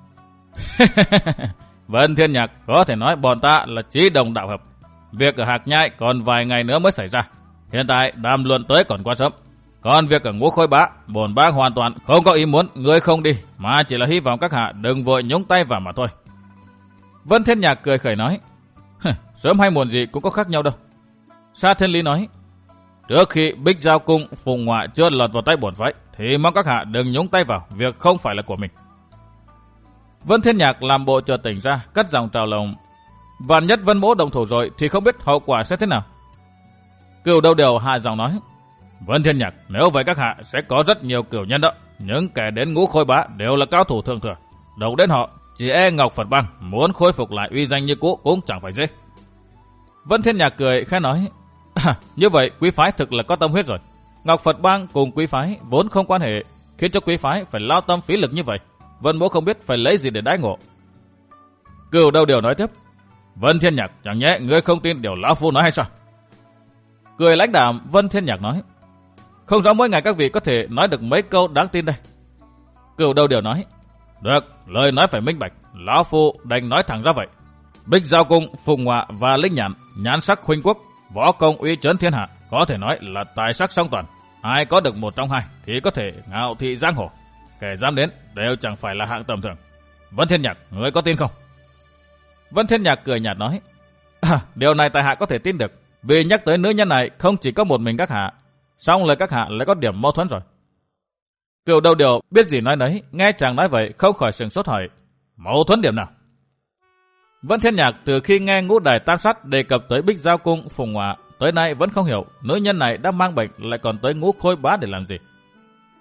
Vân Thiên Nhạc có thể nói bọn ta là chí đồng đạo hợp. Việc ở Hạc Nhai còn vài ngày nữa mới xảy ra. Hiện tại đàm luận tới còn quá sớm. Còn việc ở Ngũ Khôi Bá, bổn bang hoàn toàn không có ý muốn người không đi, mà chỉ là hy vọng các hạ đừng vội nhúng tay vào mà thôi. Vân Thiên Nhạc cười khẩy nói. Sớm hay muộn gì cũng có khác nhau đâu. Sa Thiên Lý nói. Trước khi Bích Giao Cung Phùng Ngoại chưa lọt vào tay bổn phái, thì mong các hạ đừng nhúng tay vào việc không phải là của mình. Vân Thiên Nhạc làm bộ chợt tỉnh ra, cất giọng trào lòng. Vạn nhất Vân Mỗ đồng thủ rồi thì không biết hậu quả sẽ thế nào. Cửu đầu điều hạ giọng nói. Vân Thiên Nhạc, nếu vậy các hạ sẽ có rất nhiều cửu nhân đó. Những kẻ đến Ngũ Khôi Bá đều là cao thủ thượng thừa. Đầu đến họ, chỉ e Ngọc Phật Bang muốn khôi phục lại uy danh như cũ cũng chẳng phải dễ. Vân Thiên Nhạc cười khẽ nói. À, như vậy quý phái thực là có tâm huyết rồi. Ngọc Phật Bang cùng quý phái vốn không quan hệ, khiến cho quý phái phải lao tâm phí lực như vậy. Vân Mỗ không biết phải lấy gì để đãi ngộ. Cửu đầu điều nói tiếp. Vân Thiên Nhạc, chẳng nhẽ ngươi không tin điều lão phu nói hay sao? Cười lãnh đạm, Vân Thiên Nhạc nói. Không rõ mỗi ngày các vị có thể nói được mấy câu đáng tin đây. Cửu đầu điều nói. Được, lời nói phải minh bạch, lão phu đành nói thẳng ra vậy. Bích Giao Cung, Phùng Ngoại và Linh Nhạn, nhãn sắc khuynh quốc, võ công uy chấn thiên hạ, có thể nói là tài sắc song toàn. Ai có được một trong hai thì có thể ngạo thị giang hồ. Kẻ dám đến đều chẳng phải là hạng tầm thường. Vân Thiên Nhạc, ngươi có tin không? Vân Thiên Nhạc cười nhạt nói. À, điều này tại hạ có thể tin được, vì nhắc tới nữ nhân này không chỉ có một mình các hạ. Song lời các hạ lại có điểm mâu thuẫn rồi. Cửu đầu điều biết gì nói nấy, nghe chàng nói vậy không khỏi sửng sốt hỏi. Mâu thuẫn điểm nào? Vân Thiên Nhạc từ khi nghe Ngũ Đài Tam Sát đề cập tới Bích Giao Cung Phùng Ngoại, tới nay vẫn không hiểu nữ nhân này đã mang bệnh lại còn tới Ngũ Khôi Bá để làm gì.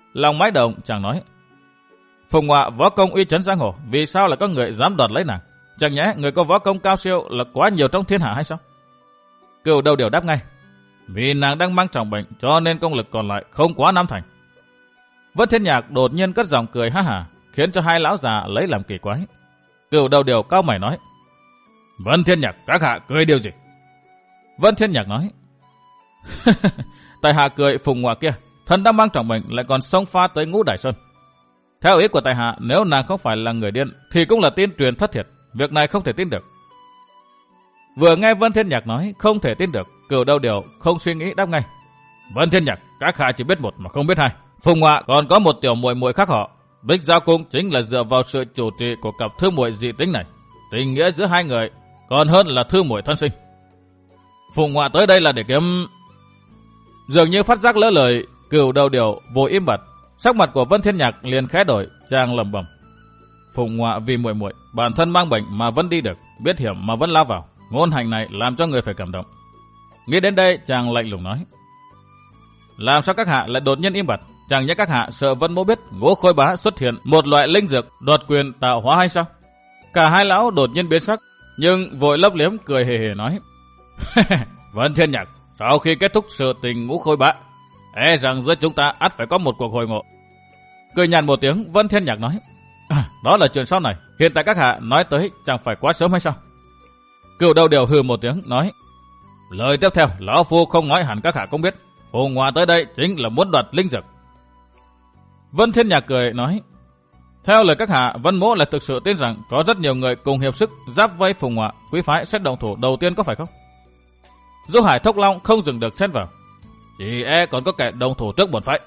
Lòng mái đồng chàng nói: Phùng Họa võ công uy chấn giang hồ, vì sao lại có người dám đoạt lấy nàng? Chẳng nhẽ người có võ công cao siêu là quá nhiều trong thiên hạ hay sao? Cửu Đầu Điều đáp ngay: Vì nàng đang mang trọng bệnh cho nên công lực còn lại không quá năm thành. Vân Thiên Nhạc đột nhiên cất giọng cười ha hả, khiến cho hai lão già lấy làm kỳ quái. Cửu Đầu Điều cau mày nói: Vân Thiên Nhạc, các hạ cười điều gì? Vân Thiên Nhạc nói: Tại hạ cười Phùng Họa kia, thân đang mang trọng bệnh lại còn xông pha tới Ngũ Đài Sơn. Theo ý của tại hạ, nếu nàng không phải là người điên thì cũng là tin truyền thất thiệt, việc này không thể tin được. Vừa nghe Vân Thiên Nhạc nói không thể tin được, Cửu Đầu Điều không suy nghĩ đáp ngay: Vân Thiên Nhạc, các hạ chỉ biết một mà không biết hai. Phùng Họa còn có một tiểu muội muội khác họ. Bích Giao Cung chính là dựa vào sự chủ trì của cặp thư muội dị tính này. Tình nghĩa giữa hai người còn hơn là thư muội thân sinh. Phùng Họa tới đây là để kiếm... Dường như phát giác lỡ lời, Cửu Đầu Điều vội im bặt. Sắc mặt của Vân Thiên Nhạc liền khẽ đổi, chàng lẩm bẩm: Phùng Họa vì muội muội bản thân mang bệnh mà vẫn đi được, biết hiểm mà vẫn lao vào, ngôn hành này làm cho người phải cảm động. Nghĩ đến đây, chàng lạnh lùng nói: Làm sao các hạ lại đột nhiên im bặt? Chẳng nhẽ các hạ sợ Vân Mỗ biết Ngũ Khôi Bá xuất hiện một loại linh dược đoạt quyền tạo hóa hay sao? Cả hai lão đột nhiên biến sắc, nhưng vội lấp liếm cười hề hề nói: Vân Thiên Nhạc, sau khi kết thúc sự tình Ngũ Khôi Bá, e rằng giữa chúng ta ắt phải có một cuộc hội ngộ. Cười nhàn một tiếng, Vân Thiên Nhạc nói: à, đó là chuyện sau này, hiện tại các hạ nói tới chẳng phải quá sớm hay sao? Cửu Đầu Điều hừ một tiếng nói: Lời tiếp theo, lão phu không nói hẳn các hạ cũng biết, Phùng Họa tới đây chính là muốn đoạt linh dược. Vân Thiên Nhạc cười nói: Theo lời các hạ, Vân Mỗ là thực sự tin rằng có rất nhiều người cùng hiệp sức giáp vây Phùng Họa, quý phái sẽ động thủ đầu tiên có phải không? Du Hải Thốc Long không dừng được xen vào: Chỉ e còn có kẻ động thủ trước bổn phái.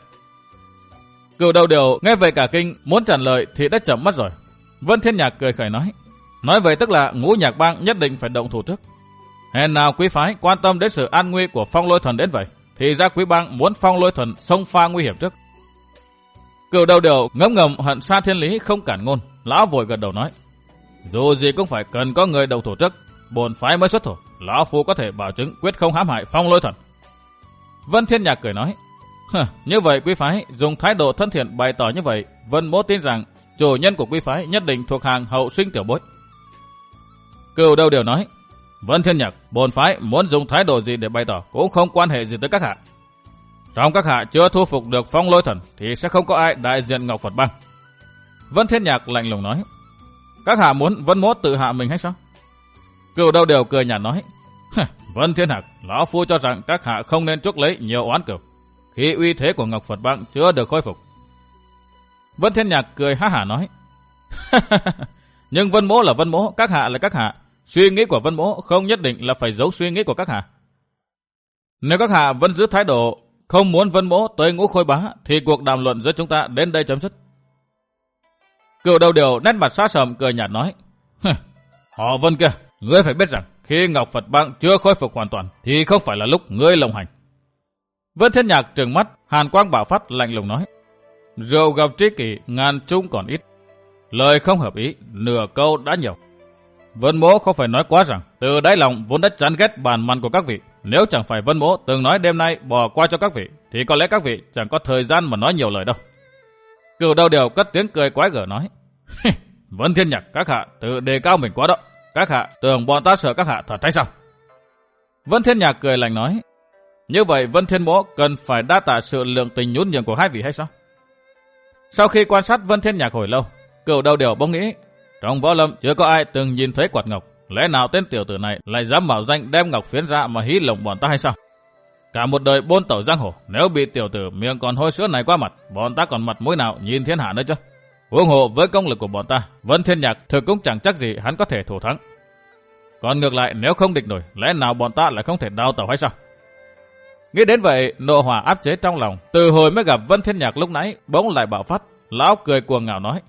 Cửu Đầu Điều nghe về cả kinh, muốn trả lời thì đã chậm mất rồi. Vân Thiên Nhạc cười khẩy nói: Nói vậy tức là Ngũ Nhạc Bang nhất định phải động thủ trước. Hèn nào quý phái quan tâm đến sự an nguy của Phong Lôi Thần đến vậy, thì ra quý bang muốn Phong Lôi Thần xông pha nguy hiểm trước. Cửu Đầu Điều ngấm ngầm hận Sa Thiên Lý không cản ngôn, lão vội gật đầu nói: Dù gì cũng phải cần có người động thủ trước, bổn phái mới xuất thủ, lão phu có thể bảo chứng quyết không hãm hại Phong Lôi Thần. Vân Thiên Nhạc cười nói: Như vậy quý phái dùng thái độ thân thiện bày tỏ như vậy, Vân Mỗ tin rằng chủ nhân của quý phái nhất định thuộc hàng hậu sinh tiểu bối. Cửu Đầu Điều nói: Vân Thiên Nhạc, bổn phái muốn dùng thái độ gì để bày tỏ cũng không quan hệ gì tới các hạ. Trong các hạ chưa thu phục được Phong Lôi Thần thì sẽ không có ai đại diện Ngọc Phật Bang. Vân Thiên Nhạc lạnh lùng nói: Các hạ muốn Vân Mỗ tự hạ mình hay sao? Cửu Đầu Điều cười nhạt nói: Vân Thiên Hạc, lão phu cho rằng các hạ không nên chuốc lấy nhiều oán cửu, khi uy thế của Ngọc Phật Bang chưa được khôi phục. Vân Thiên Nhạc cười ha hả nói: Nhưng Vân Mỗ là Vân Mỗ, các hạ là các hạ, suy nghĩ của Vân Mỗ không nhất định là phải giấu suy nghĩ của các hạ. Nếu các hạ vẫn giữ thái độ không muốn Vân Mỗ tới Ngũ Khôi Bá thì cuộc đàm luận giữa chúng ta đến đây chấm dứt. Cửu Đầu Điều nét mặt xa sầm cười nhạt nói: Họ Vân kia, ngươi phải biết rằng khi Ngọc Phật Bang chưa khôi phục hoàn toàn thì không phải là lúc ngươi lộng hành. Vân Thiên Nhạc trừng mắt, hàn quang bạo phát lạnh lùng nói: Rượu gặp tri kỷ, ngàn chung còn ít. Lời không hợp ý, nửa câu đã nhiều. Vân Mỗ không phải nói quá rằng từ đáy lòng vốn đã chán ghét bàn măn của các vị. Nếu chẳng phải Vân Mỗ từng nói đêm nay bỏ qua cho các vị thì có lẽ các vị chẳng có thời gian mà nói nhiều lời đâu. Cửu Đầu Điều cất tiếng cười quái gở nói: Vân Thiên Nhạc, các hạ tự đề cao mình quá đó. Các hạ tưởng bọn ta sợ các hạ thật hay sao? Vân Thiên Nhạc cười lạnh nói: Như vậy Vân Thiên Mỗ cần phải đa tạ sự lượng tình nhún nhường của hai vị hay sao? Sau khi quan sát Vân Thiên Nhạc hồi lâu, Cửu Đầu Điều bỗng nghĩ, trong võ lâm chưa có ai từng nhìn thấy quạt ngọc, lẽ nào tên tiểu tử này lại dám mạo danh đem ngọc phiến ra mà hí lộng bọn ta hay sao? Cả một đời bôn tẩu giang hồ, nếu bị tiểu tử miệng còn hôi sữa này qua mặt, bọn ta còn mặt mũi nào nhìn thiên hạ nữa chứ? Huống hồ với công lực của bọn ta, Vân Thiên Nhạc thực cũng chẳng chắc gì hắn có thể thủ thắng. Còn ngược lại, nếu không địch nổi, lẽ nào bọn ta lại không thể đào tẩu hay sao? Nghĩ đến vậy, nộ hỏa áp chế trong lòng, từ hồi mới gặp Vân Thiên Nhạc lúc nãy bỗng lại bạo phát. Lão cười cuồng ngạo nói: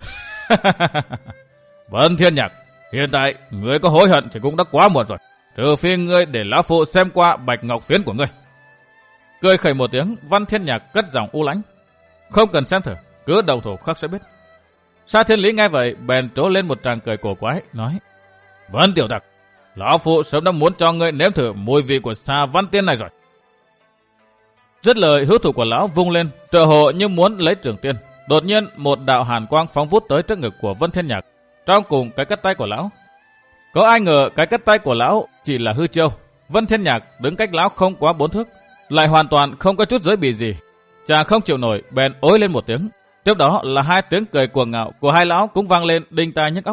Vân Thiên Nhạc, hiện tại ngươi có hối hận thì cũng đã quá muộn rồi, trừ phi ngươi để lão phụ xem qua bạch ngọc phiến của ngươi. Cười khẩy một tiếng, Vân Thiên Nhạc cất giọng u lãnh: Không cần xem thử, cứ đầu thủ khắc sẽ biết. Sa Thiên Lý nghe vậy bèn trố lên một tràng cười cổ quái, nói: Vân tiểu tặc, lão phụ sớm đã muốn cho ngươi nếm thử mùi vị của Sa Văn Tiên này rồi. Dứt lời, hữu thủ của lão vung lên, tựa hồ như muốn lấy trường tiên. Đột nhiên một đạo hàn quang phóng vút tới trước ngực của Vân Thiên Nhạc, trong cùng cái cất tay của lão. Có ai ngờ cái cất tay của lão chỉ là hư chiêu. Vân Thiên Nhạc đứng cách lão không quá bốn thước, lại hoàn toàn không có chút giới bị gì. Chàng không chịu nổi, bèn ối lên một tiếng. Tiếp đó là hai tiếng cười cuồng ngạo của hai lão cũng vang lên đinh tai nhức óc.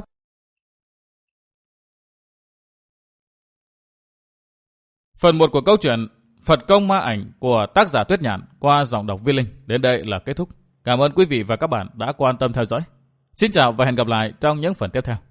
Phần một của câu chuyện Phật công ma ảnh của tác giả Tuyết Nhạn qua giọng đọc Vi Linh đến đây là kết thúc. Cảm ơn quý vị và các bạn đã quan tâm theo dõi. Xin chào và hẹn gặp lại trong những phần tiếp theo.